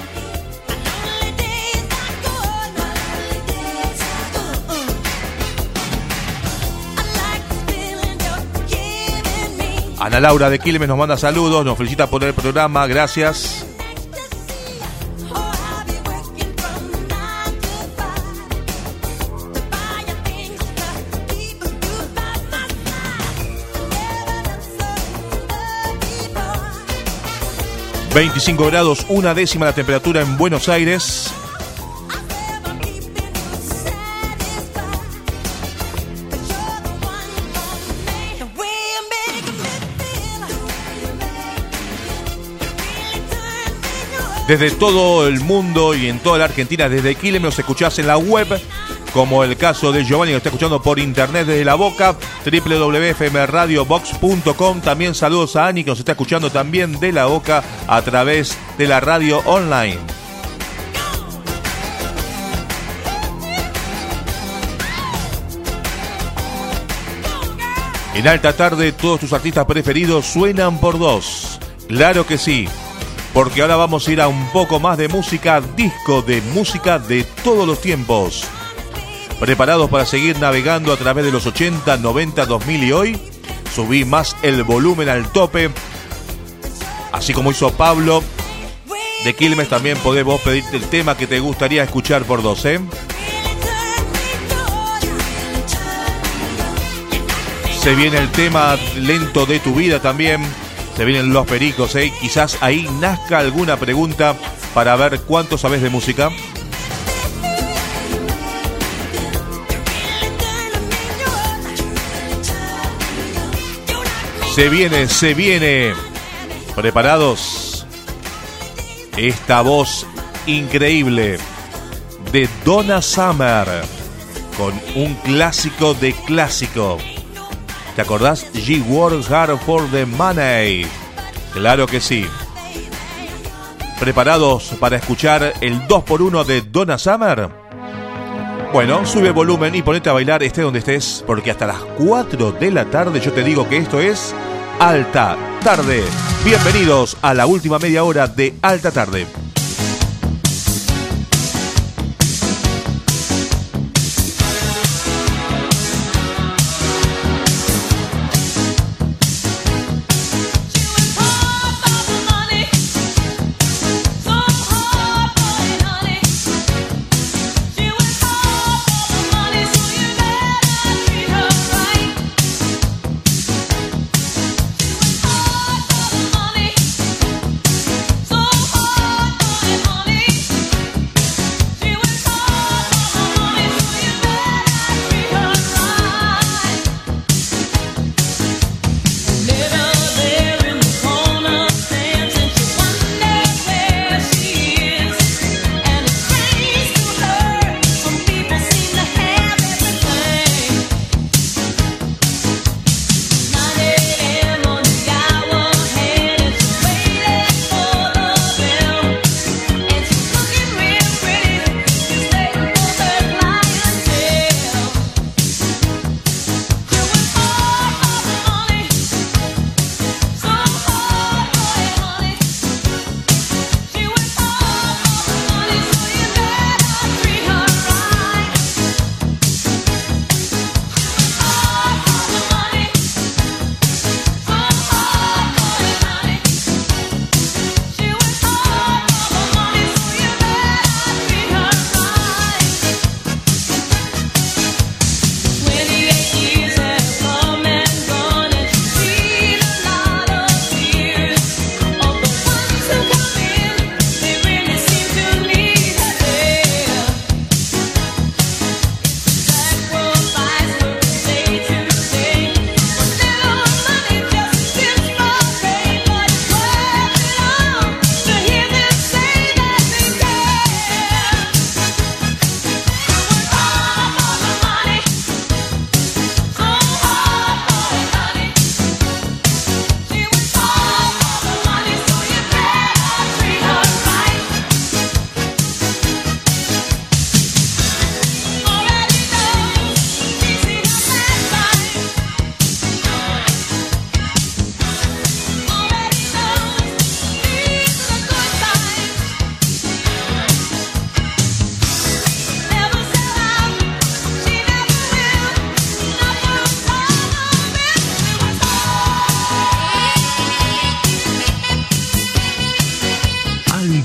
Ana Laura de Quilmes nos manda saludos, nos felicita por el programa, gracias. veinticinco grados, una décima la temperatura en Buenos Aires. Desde todo el mundo y en toda la Argentina, desde Quilmes nos escuchás en la web, como el caso de Giovanni que lo está escuchando por internet desde La Boca, doble u doble u doble u punto f m radio box punto com. También saludos a Ani que nos está escuchando también de La Boca a través de la radio online. En alta tarde todos tus artistas preferidos suenan por dos. Claro que sí. Porque ahora vamos a ir a un poco más de música disco, de música de todos los tiempos. ¿Preparados para seguir navegando a través de los ochenta, noventa, dos mil y hoy? Subí más el volumen al tope. Así como hizo Pablo de Quilmes, también podés vos pedirte el tema que te gustaría escuchar por dos, ¿eh? Se viene el tema lento de tu vida también. Se vienen los pericos, ¿eh? Quizás ahí nazca alguna pregunta para ver cuánto sabes de música. Se viene, se viene. ¿Preparados? Esta voz increíble de Donna Summer con un clásico de clásico. ¿Te acordás? She works hard for the money. Claro que sí. ¿Preparados para escuchar el dos por uno de Donna Summer? Bueno, sube el volumen y ponete a bailar, esté donde estés, porque hasta las cuatro de la tarde yo te digo que esto es Alta Tarde. Bienvenidos a la última media hora de Alta Tarde. So hard.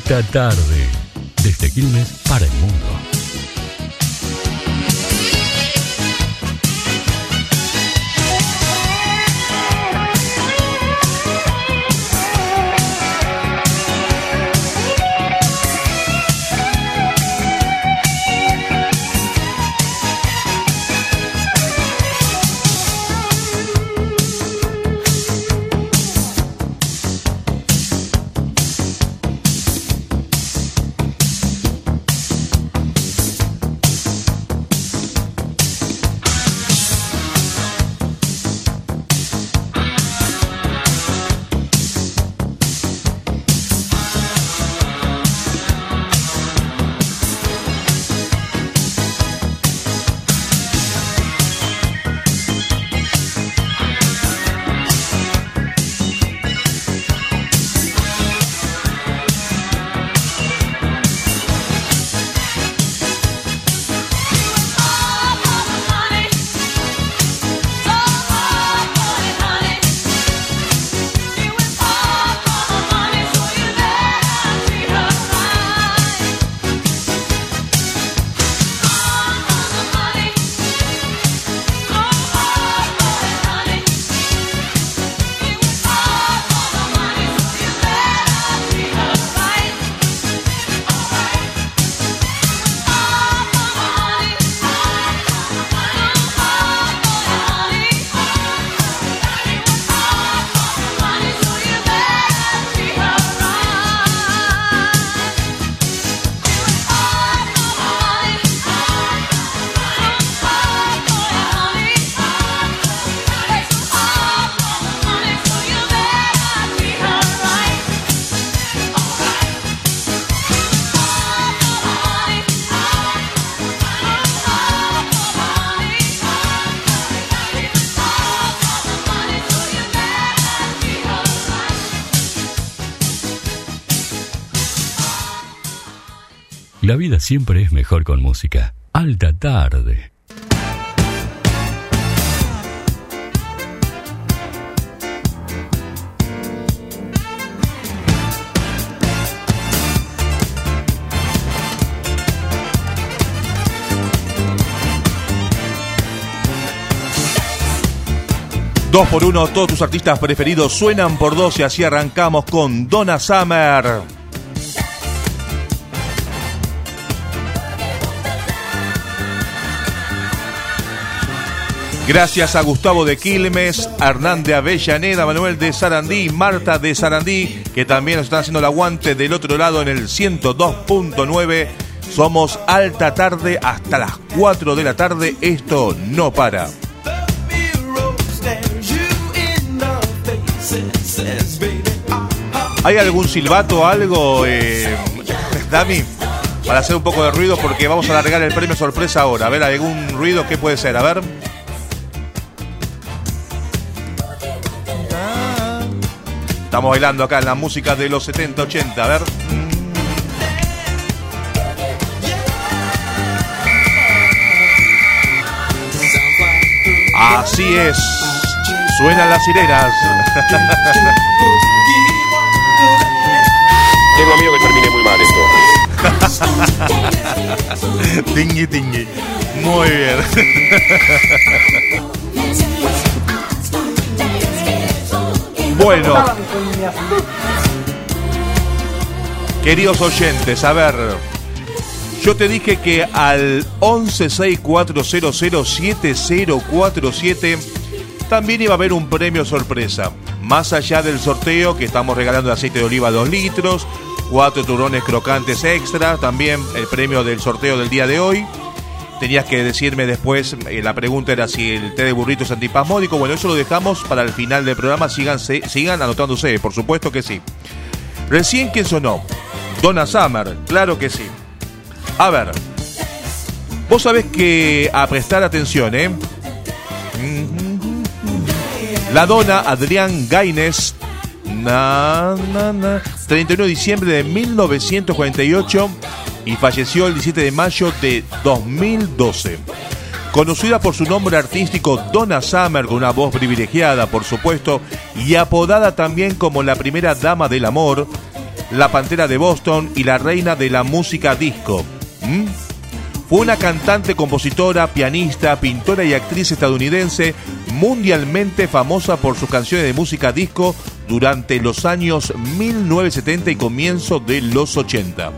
Alta Tarde. Desde Quilmes para el mundo. La vida siempre es mejor con música. Alta Tarde. Dos por uno, todos tus artistas preferidos suenan por dos y así arrancamos con Donna Summer. Gracias a Gustavo de Quilmes, a Hernán de Avellaneda, Manuel de Sarandí, Marta de Sarandí, que también nos están haciendo el aguante del otro lado en el ciento dos punto nueve. Somos Alta Tarde hasta las cuatro de la tarde. Esto no para. ¿Hay algún silbato o algo, eh, Dami? Para hacer un poco de ruido porque vamos a largar el premio sorpresa ahora. A ver, ¿algún ruido? ¿Qué puede ser? A ver. Estamos bailando acá en la música de los setenta, ochenta. A ver. Así es. Suenan las sirenas. Tengo miedo que termine muy mal esto. Tingui, tingui. Muy bien. Bueno, queridos oyentes, a ver, yo te dije que al once seis cuatro cero cero siete cero cuatro siete también iba a haber un premio sorpresa. Más allá del sorteo que estamos regalando de aceite de oliva dos litros, cuatro turrones crocantes extra, también el premio del sorteo del día de hoy. Tenías que decirme después, eh, la pregunta era si el té de burrito es antispasmódico. Bueno, eso lo dejamos para el final del programa. Síganse, sigan anotándose, por supuesto que sí. Recién, ¿quién sonó? Donna Summer, claro que sí. A ver, vos sabés que a prestar atención, ¿eh? La Donna Adrián Gaines, na, na, na, treinta y uno de diciembre de mil novecientos cuarenta y ocho y falleció el diecisiete de mayo de dos mil doce. Conocida por su nombre artístico Donna Summer, con una voz privilegiada, por supuesto, y apodada también como la primera dama del amor, la Pantera de Boston y la reina de la música disco. ¿Mm? Fue una cantante, compositora, pianista, pintora y actriz estadounidense mundialmente famosa por sus canciones de música disco durante los años mil novecientos setenta y comienzo de los ochenta.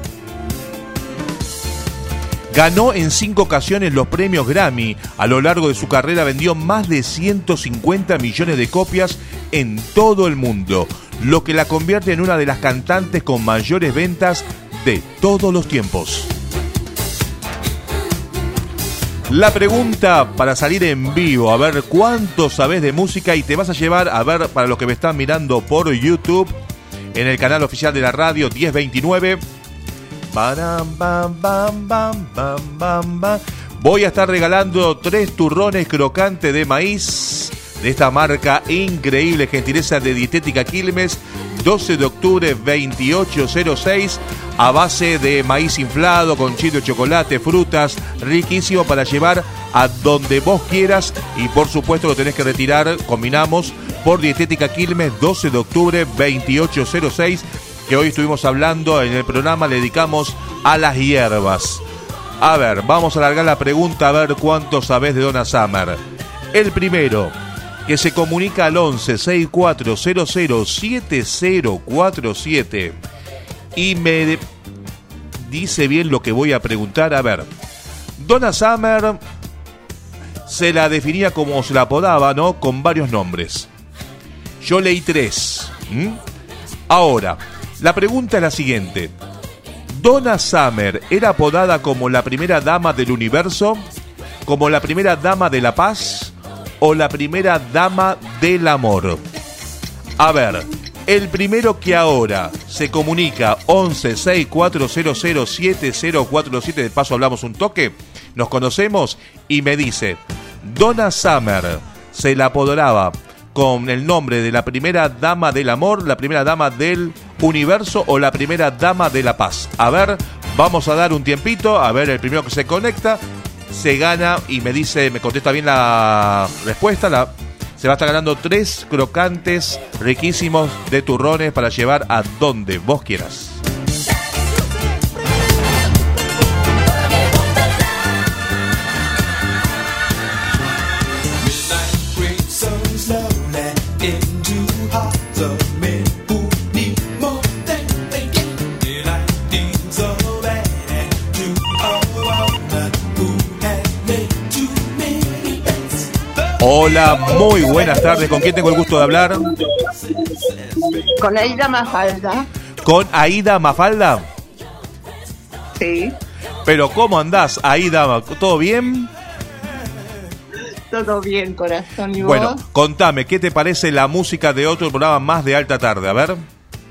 Ganó en cinco ocasiones los premios Grammy. A lo largo de su carrera vendió más de ciento cincuenta millones de copias en todo el mundo, lo que la convierte en una de las cantantes con mayores ventas de todos los tiempos. La pregunta para salir en vivo, a ver cuánto sabes de música, y te vas a llevar, a ver, para los que me están mirando por YouTube, en el canal oficial de la radio diez veintinueve, Bam, bam, bam, bam, bam, bam, bam. Voy a estar regalando tres turrones crocantes de maíz de esta marca increíble, gentileza de Dietética Quilmes, doce de octubre veintiocho cero seis, a base de maíz inflado con chile de chocolate, frutas, riquísimo para llevar a donde vos quieras, y por supuesto lo tenés que retirar, combinamos, por Dietética Quilmes, doce de octubre veintiocho cero seis, que hoy estuvimos hablando en el programa, le dedicamos a las hierbas. A ver, vamos a alargar la pregunta, a ver cuánto sabés de Donna Summer. El primero, que se comunica al once sesenta y cuatro cero cero siete cero cuatro siete y me dice bien lo que voy a preguntar. A ver, Donna Summer se la definía como se la apodaba, ¿no? Con varios nombres. Yo leí tres. ¿Mm? Ahora, la pregunta es la siguiente. ¿Donna Summer era apodada como la primera dama del universo, como la primera dama de la paz o la primera dama del amor? A ver, el primero que ahora se comunica once sesenta y cuatro cero cero siete cero cuatro siete, de paso hablamos un toque, nos conocemos, y me dice, Donna Summer se la apodaba con el nombre de la primera dama del amor, la primera dama del universo o la primera dama de la paz. A ver, vamos a dar un tiempito, a ver, el primero que se conecta se gana, y me dice, me contesta bien la respuesta, la, se va a estar ganando tres crocantes riquísimos de turrones para llevar a donde vos quieras. Hola, muy buenas tardes. ¿Con quién tengo el gusto de hablar? Con Aida Mafalda. ¿Con Aida Mafalda? Sí. Pero ¿cómo andás, Aida? ¿Todo bien? Todo bien, corazón. ¿Y Bueno, vos? contame, ¿qué te parece la música de otro programa más de Alta Tarde? A ver.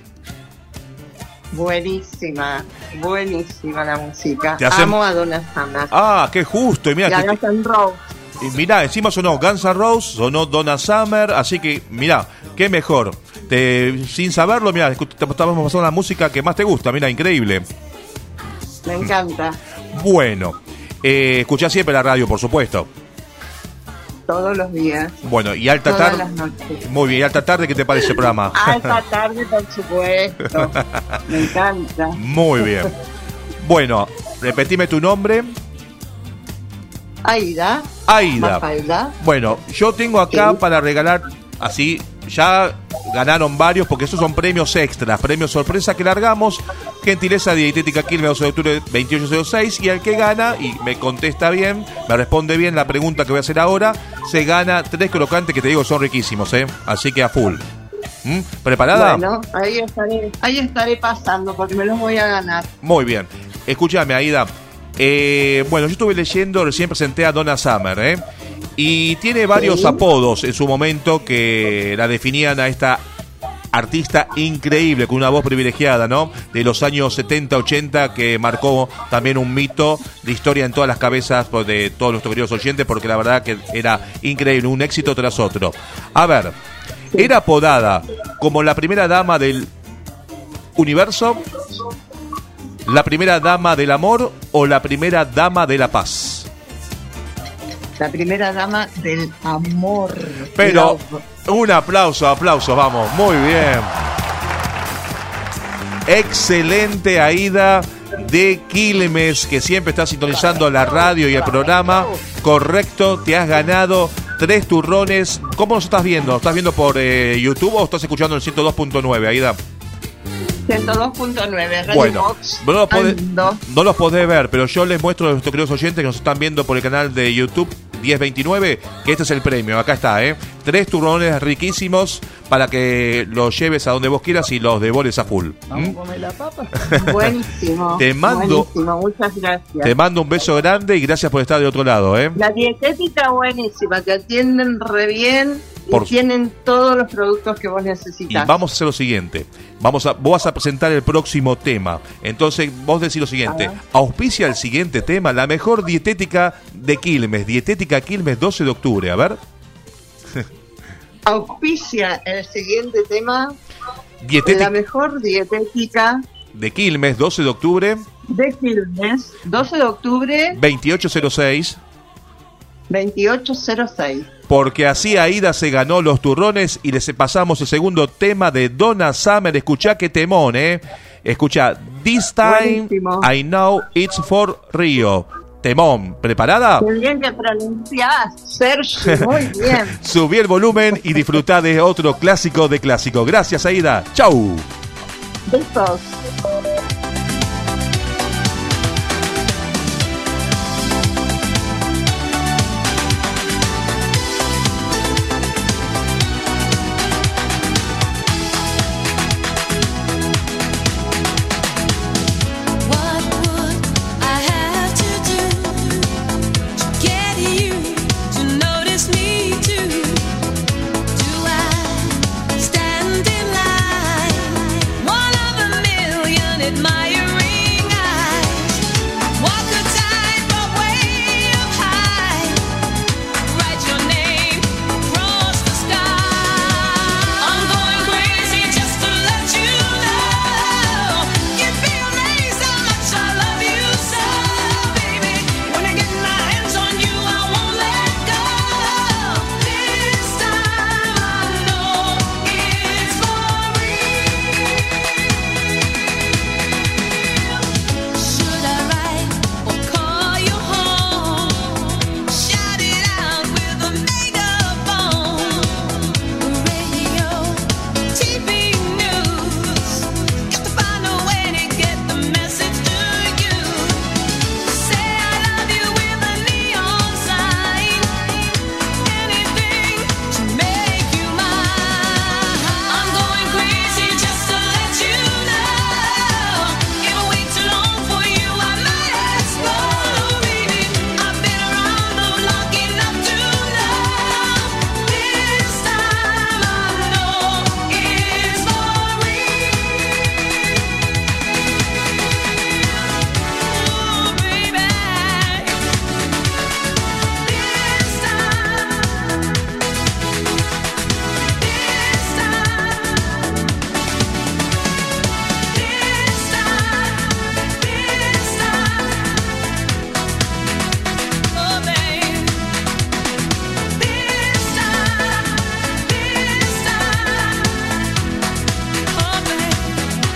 Buenísima, buenísima la música. Te hacen- Amo a Donna Summer. Ah, qué justo. Y mira, Y a que- Guns N' Roses. y mirá, encima sonó Guns N' Roses, sonó Donna Summer, así que mirá, qué mejor. Te, sin saberlo, mirá, escu- te estamos pasando la música que más te gusta, mirá, increíble. Me encanta. Bueno, eh, escuchás siempre la radio, por supuesto. Todos los días. Bueno, y Alta Todas Tarde. las noches. Muy bien, ¿y Alta Tarde qué te parece el programa? Alta tarde, por supuesto. Me encanta. Muy bien. Bueno, repetime tu nombre. Aida. Aida. Mafalda. Bueno, yo tengo acá Sí. para regalar, así, ya ganaron varios, porque esos son premios extras, premios sorpresa que largamos, gentileza de Dietética Quilmes, doce de octubre veintiocho cero seis, y el que gana, y me contesta bien, me responde bien la pregunta que voy a hacer ahora, se gana tres crocantes que te digo son riquísimos, ¿eh? Así que a full. ¿Mm? ¿Preparada? Bueno, ahí estaré, ahí estaré pasando porque me los voy a ganar. Muy bien. Escúchame, Aida. Eh, bueno, yo estuve leyendo, recién presenté a Donna Summer, ¿eh? Y tiene varios Sí. apodos en su momento que la definían a esta artista increíble, con una voz privilegiada, ¿no? De los años setenta, ochenta, que marcó también un mito de historia en todas las cabezas pues, de todos nuestros queridos oyentes, porque la verdad que era increíble, un éxito tras otro. A ver, era apodada como la primera dama del universo, la primera dama del amor o la primera dama de la paz. La primera dama del amor. Pero un aplauso, aplauso, vamos, muy bien. Excelente, Aida de Quilmes, que siempre está sintonizando la radio y el programa. Correcto, te has ganado tres turrones. ¿Cómo nos estás viendo? ¿Estás viendo por eh, YouTube o estás escuchando el ciento dos punto nueve, Aida? ciento dos punto nueve, Radio Bueno, Box. no los, podés, Ando. no los podés ver, pero yo les muestro a nuestros queridos oyentes que nos están viendo por el canal de YouTube diez veintinueve, que este es el premio. Acá está, ¿eh? Tres turrones riquísimos para que los lleves a donde vos quieras y los devores a full. Vamos ¿Mm? a comer la papa. Buenísimo. Te mando- Buenísimo, muchas gracias. Te mando un beso grande y gracias por estar de otro lado, ¿eh? La dietética buenísima, te atienden re bien y Por- tienen todos los productos que vos Y necesitas. vamos a hacer lo siguiente. Vamos a, vos vas a presentar el próximo tema. Entonces, vos decís lo siguiente. Auspicia el siguiente tema, la mejor dietética de Quilmes. Dietética Quilmes, doce de octubre. A ver. Auspicia el siguiente tema, Dietética la mejor dietética de Quilmes, doce de octubre, de Quilmes, doce de octubre, veintiocho cero seis. veintiocho cero seis. Porque así Aida se ganó los turrones y les pasamos el segundo tema de Donna Summer. Escuchá qué temón, ¿eh? Escuchá, This Time Buenísimo. I Know It's For Rio. Temón, ¿preparada? Qué bien que pronunciás, Sergio, muy bien. Subí el volumen y disfrutá de otro clásico de clásico. Gracias, Aida. Chau. Besos. What would I have to do to get you to notice me too? Do I stand in line, one of a million admiring eyes? Walk a tightrope way up high, write your name across the sky. I'm going crazy just to let you know. You'd be amazed how much I love you so, baby. When I get my hands on you, I won't let go. This time I know it's for real. Should I write or call you home? Shout it out with a megaphone. Radio, T V news. Got to find a way to get the message to you. Say I love you with a neon sign. Anything to make you mine. I'm going crazy just to let you know. If I wait too long for you, I might explode, baby. I've been around the block enough to know. This time I know it's for real. Ooh, baby. This time, this time, this time, this time. Oh, babe. This time, this time. Oh, babe.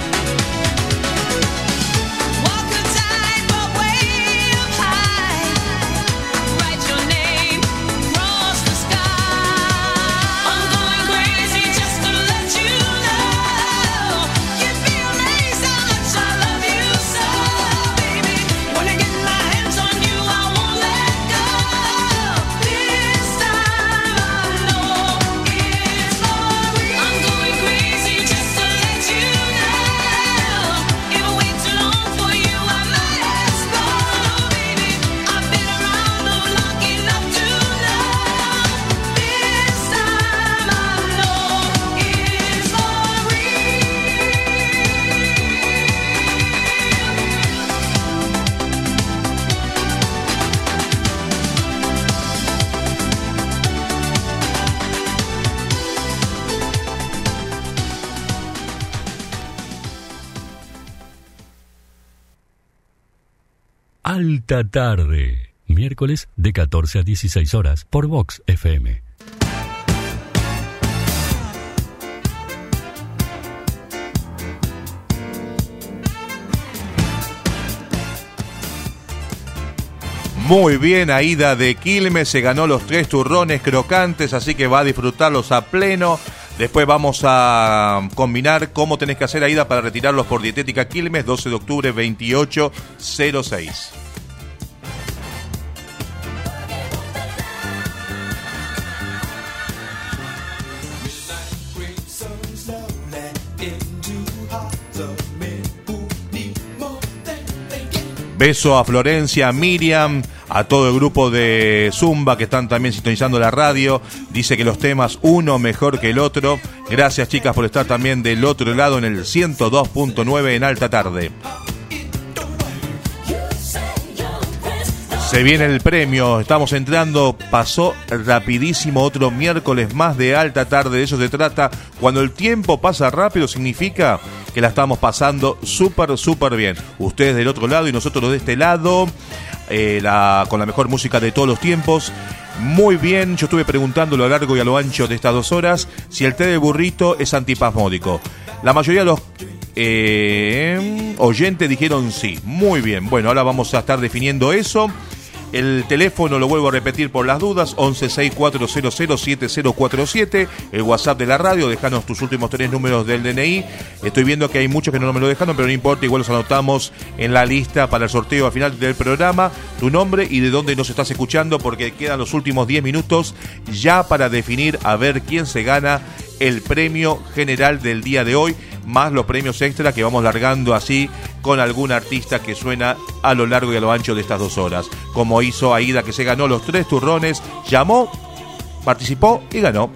Walk a tightrope way up high, write your name across the sky. I'm going crazy just to let you know. You'd be amazed how much I love you so, baby. When I get my hands on you, I won't let go. This time I know it's for real. I'm going crazy just to let you know. If I wait too long for you, I might explode, baby. I've been around the block enough to know. This time I know it's for Alta tarde. Miércoles de catorce a dieciséis horas por Vox F M. Muy bien, Aida de Quilmes se ganó los tres turrones crocantes, así que va a disfrutarlos a pleno. Después vamos a combinar cómo tenés que hacer, Aida, para retirarlos por Dietética Quilmes, doce de octubre, veintiocho cero seis. Beso a Florencia, a Miriam, a todo el grupo de Zumba que están también sintonizando la radio. Dice que los temas uno mejor que el otro. Gracias, chicas, por estar también del otro lado en el ciento dos punto nueve en alta tarde. Se viene el premio, estamos entrando, pasó rapidísimo otro miércoles más de alta tarde, de eso se trata. Cuando el tiempo pasa rápido significa que la estamos pasando súper, súper bien. Ustedes del otro lado y nosotros de este lado, eh, la, con la mejor música de todos los tiempos. Muy bien, yo estuve preguntando a lo largo y a lo ancho de estas dos horas si el té de burrito es antipasmódico. La mayoría de los eh, oyentes dijeron sí. Muy bien, bueno, ahora vamos a estar definiendo eso. El teléfono lo vuelvo a repetir por las dudas, once sesenta y cuatro cero cero siete cero cuatro siete. El WhatsApp de la radio, déjanos tus últimos tres números del D N I. Estoy viendo que hay muchos que no me lo dejaron, pero no importa, igual los anotamos en la lista para el sorteo al final del programa. Tu nombre y de dónde nos estás escuchando, porque quedan los últimos diez minutos ya para definir a ver quién se gana el premio general del día de hoy, más los premios extra que vamos largando así con algún artista que suena a lo largo y a lo ancho de estas dos horas, como hizo Aida, que se ganó los tres turrones, llamó, participó y ganó.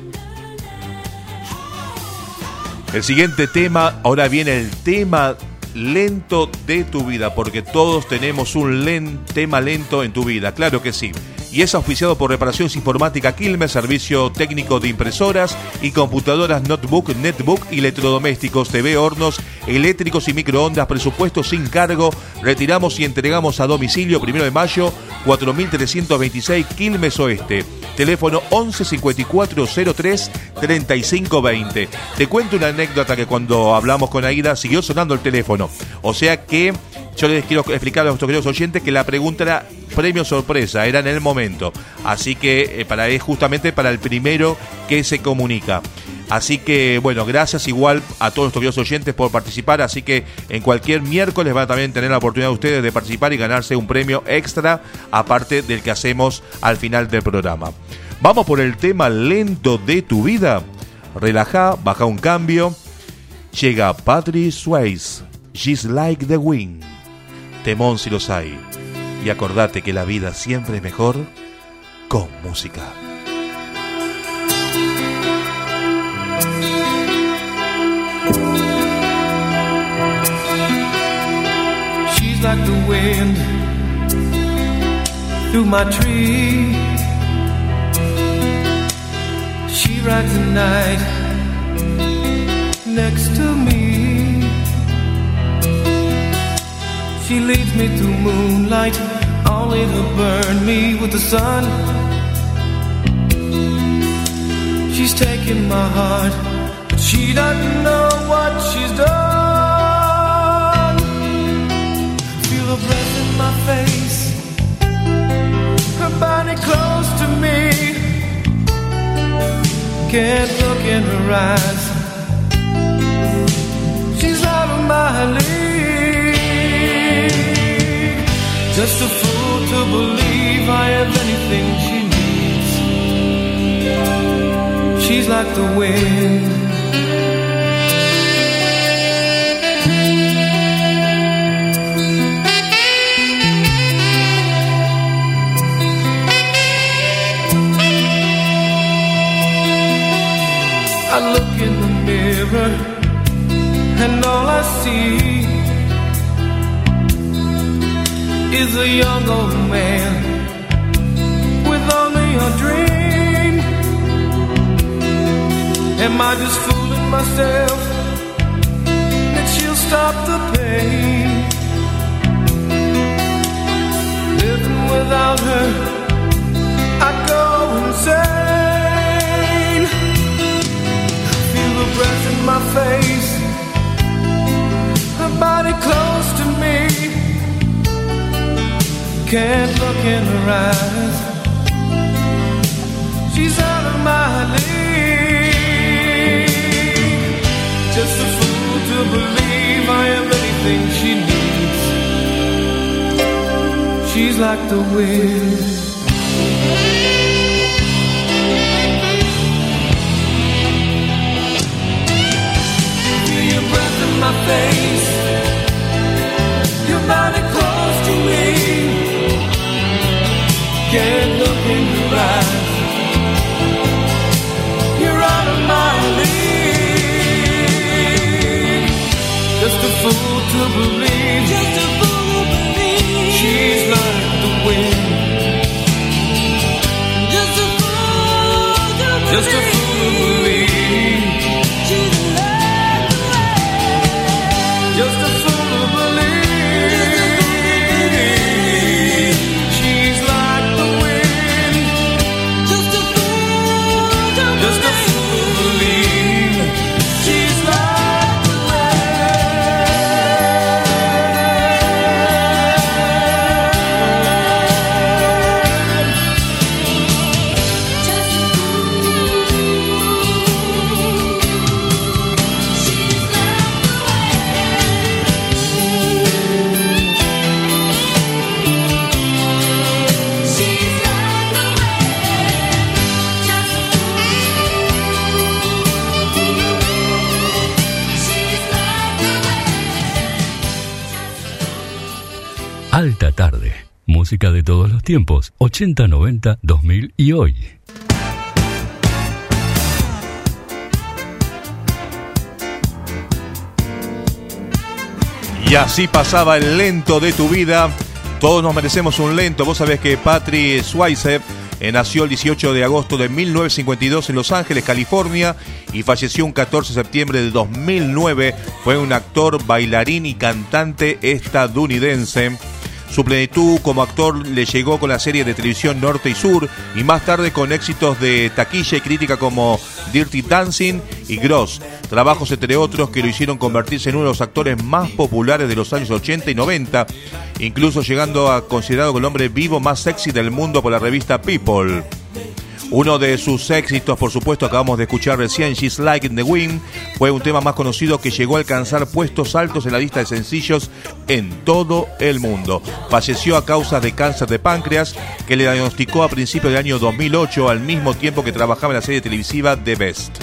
El siguiente tema, ahora viene el tema lento de tu vida, porque todos tenemos un len- tema lento en tu vida, claro que sí. Y es auspiciado por Reparaciones Informática Quilmes, servicio técnico de impresoras y computadoras, notebook, netbook y electrodomésticos, T V, hornos eléctricos y microondas, presupuesto sin cargo. Retiramos y entregamos a domicilio, primero de mayo, cuatro mil trescientos veintiséis, Quilmes Oeste. Teléfono once cincuenta y cuatro cero tres treinta y cinco veinte. Te cuento una anécdota que cuando hablamos con Aida siguió sonando el teléfono. O sea que yo les quiero explicar a nuestros queridos oyentes que la pregunta era premio sorpresa, era en el momento. Así que eh, para es justamente para el primero que se comunica. Así que, bueno, gracias igual a todos nuestros queridos oyentes por participar. Así que en cualquier miércoles van a también tener la oportunidad de ustedes de participar y ganarse un premio extra, aparte del que hacemos al final del programa. Vamos por el tema lento de tu vida. Relajá, baja un cambio. Llega Patrick Swayze, She's Like the Wind. Temón si los hay. Y acordate que la vida siempre es mejor con música. She's like the wind through my tree. She rides the night next to me. She leads me through moonlight, only to burn me with the sun. She's taking my heart, but she doesn't know what she's done. Feel her breath in my face, her body close to me. Can't look in her eyes, she's out of my league. Just a fool to believe I have anything she needs. She's like the wind. I look in the mirror and all I see is a young old man with only a dream. Am I just fooling myself that she'll stop the pain? Living without her, I go insane. Feel the breath in my face, her body close to me. Can't look in her eyes. She's out of my league. Just a fool to believe I am anything she needs. She's like the wind. Feel your breath in my face. Your body close to me. Can't look in your eyes. You're out of my league. Just a fool to believe. Just a fool to believe. She's like the wind. Just a fool to believe. Just a fool to believe. She's like the wind. Just a fool to believe. She's like the wind. Just a fool to believe. Just a fool to believe. She's like the Alta tarde. Música de todos los tiempos. ochenta, noventa, dos mil y hoy. Y así pasaba el lento de tu vida. Todos nos merecemos un lento. Vos sabés que Patrick Swayze eh, nació el dieciocho de agosto de mil novecientos cincuenta y dos en Los Ángeles, California, y falleció un catorce de septiembre de dos mil nueve. Fue un actor, bailarín y cantante estadounidense. Su plenitud como actor le llegó con la serie de televisión Norte y Sur, y más tarde con éxitos de taquilla y crítica como Dirty Dancing y Gross, trabajos entre otros que lo hicieron convertirse en uno de los actores más populares de los años ochenta y noventa, incluso llegando a considerado el hombre vivo más sexy del mundo por la revista People. Uno de sus éxitos, por supuesto, acabamos de escuchar recién, She's Like in the Wind, fue un tema más conocido que llegó a alcanzar puestos altos en la lista de sencillos en todo el mundo. Falleció a causa de cáncer de páncreas, que le diagnosticó a principios del año dos mil ocho, al mismo tiempo que trabajaba en la serie televisiva The Best.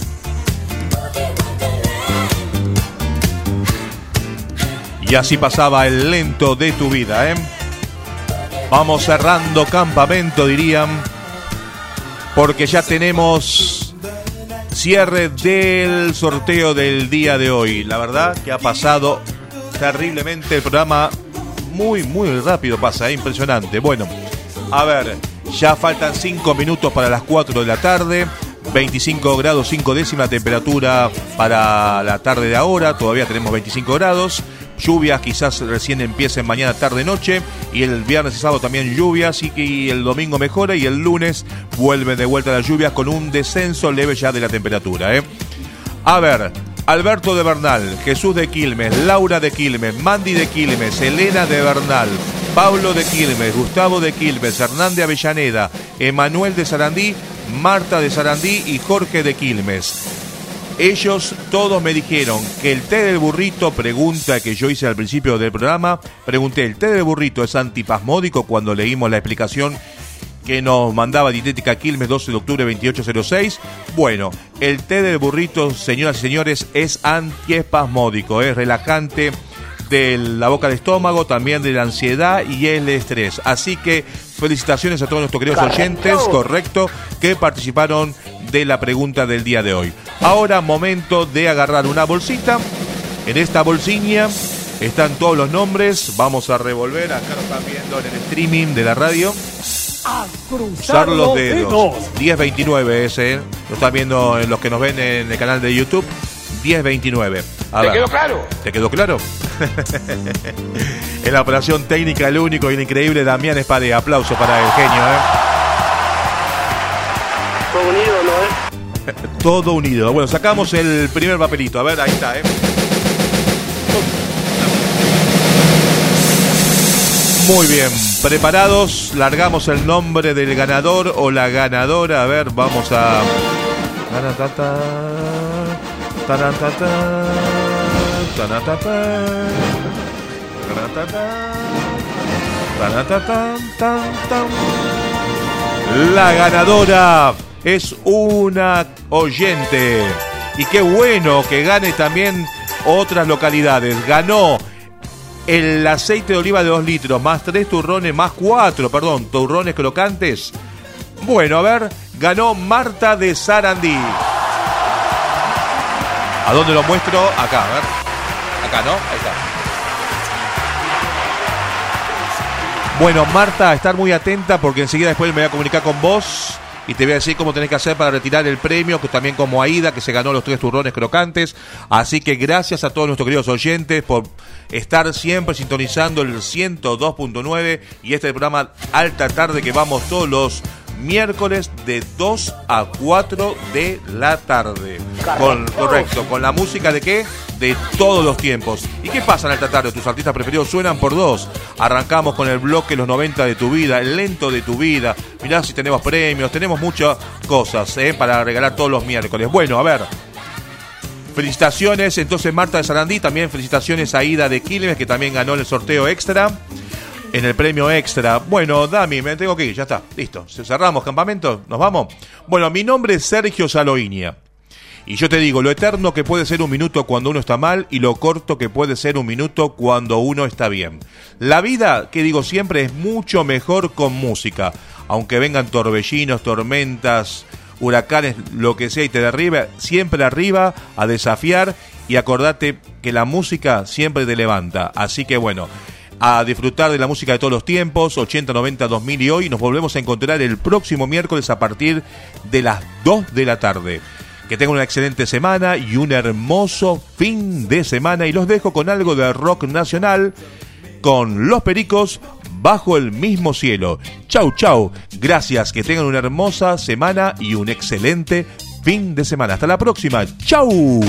Y así pasaba el lento de tu vida, ¿eh? Vamos cerrando campamento, dirían, porque ya tenemos cierre del sorteo del día de hoy. La verdad que ha pasado terriblemente el programa, muy, muy rápido pasa, ¿eh? Impresionante. Bueno, a ver, ya faltan cinco minutos para las cuatro de la tarde, veinticinco grados cinco décimas temperatura para la tarde de ahora, todavía tenemos veinticinco grados. Lluvias quizás recién empiecen mañana, tarde, noche, y el viernes y sábado también lluvias, y que el domingo mejora, y el lunes vuelven de vuelta las lluvias con un descenso leve ya de la temperatura, ¿eh? A ver, Alberto de Bernal, Jesús de Quilmes, Laura de Quilmes, Mandy de Quilmes, Elena de Bernal, Pablo de Quilmes, Gustavo de Quilmes, Hernán de Avellaneda, Emanuel de Sarandí, Marta de Sarandí y Jorge de Quilmes. Ellos todos me dijeron que el té del burrito, pregunta que yo hice al principio del programa, pregunté, ¿el té del burrito es antispasmódico? Cuando leímos la explicación que nos mandaba Dietética Quilmes, doce de octubre veintiocho cero seis. Bueno, el té del burrito, señoras y señores, es antiespasmódico, es relajante de la boca del estómago, también de la ansiedad y el estrés. Así que felicitaciones a todos nuestros queridos oyentes, correcto, que participaron de la pregunta del día de hoy. Ahora momento de agarrar una bolsita. En esta bolsiña están todos los nombres. Vamos a revolver, acá lo están viendo en el streaming de la radio. Usar los dedos. diez veintinueve ese, ¿eh? Lo están viendo en los que nos ven en el canal de YouTube. diez veintinueve. A ¿Te ver. quedó claro? ¿Te quedó claro? En la operación técnica, el único y el increíble Damián Espadé. Aplauso para el genio, ¿eh? Todo unido, ¿no es? Todo unido. Bueno, sacamos el primer papelito. A ver, ahí está, ¿eh? Muy bien, preparados, largamos el nombre del ganador o la ganadora. A ver, vamos a... Taratata, taratata, taratata, taratata, taratata, tan, tan. La ganadora es una oyente. Y qué bueno que gane también otras localidades. Ganó el aceite de oliva de dos litros, más tres turrones, más cuatro, perdón, turrones crocantes. Bueno, a ver, ganó Marta de Sarandí. ¿A dónde lo muestro? Acá, a ver. Acá, ¿no? Ahí está. Bueno, Marta, a estar muy atenta porque enseguida después me voy a comunicar con vos y te voy a decir cómo tenés que hacer para retirar el premio, que también como Aida, que se ganó los tres turrones crocantes. Así que gracias a todos nuestros queridos oyentes por estar siempre sintonizando el ciento dos punto nueve y este programa Alta Tarde, que vamos todos los miércoles de dos a cuatro de la tarde. Con, correcto, con la música de qué? De todos los tiempos. ¿Y qué pasa en Alta Tarde? Tus artistas preferidos suenan por dos. Arrancamos con el bloque Los noventa de tu vida, el lento de tu vida. Mirá si tenemos premios, tenemos muchas cosas ¿eh? para regalar todos los miércoles. Bueno, a ver. Felicitaciones entonces Marta de Sarandí, también felicitaciones a Aida de Quilmes, que también ganó en el sorteo extra. En el premio extra. Bueno, Dami, me tengo que ir, ya está, listo. Cerramos campamento, ¿nos vamos? Bueno, mi nombre es Sergio Saloinia. Y yo te digo, lo eterno que puede ser un minuto cuando uno está mal y lo corto que puede ser un minuto cuando uno está bien. La vida, que digo siempre, es mucho mejor con música. Aunque vengan torbellinos, tormentas, huracanes, lo que sea y te derribe, siempre arriba a desafiar y acordate que la música siempre te levanta. Así que bueno, a disfrutar de la música de todos los tiempos, ochenta, noventa, dos mil y hoy. Nos volvemos a encontrar el próximo miércoles a partir de las dos de la tarde. Que tengan una excelente semana y un hermoso fin de semana. Y los dejo con algo de rock nacional, con Los Pericos, Bajo el Mismo Cielo. Chau, chau. Gracias, que tengan una hermosa semana y un excelente fin de semana. Hasta la próxima. Chau.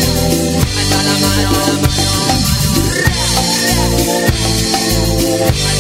Mano,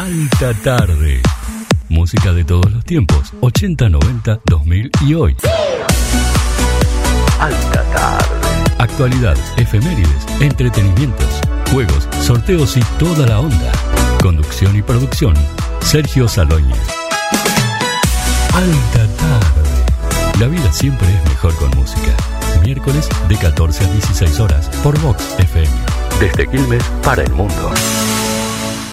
Alta tarde. Música de todos los tiempos, ochenta, noventa, dos mil y hoy. Alta tarde. Actualidad, efemérides, entretenimientos, juegos, sorteos y toda la onda. Conducción y producción, Sergio Salóñez. Alta tarde. La vida siempre es mejor con música. Miércoles de catorce a dieciséis horas por Vox F M. Desde Quilmes para el mundo.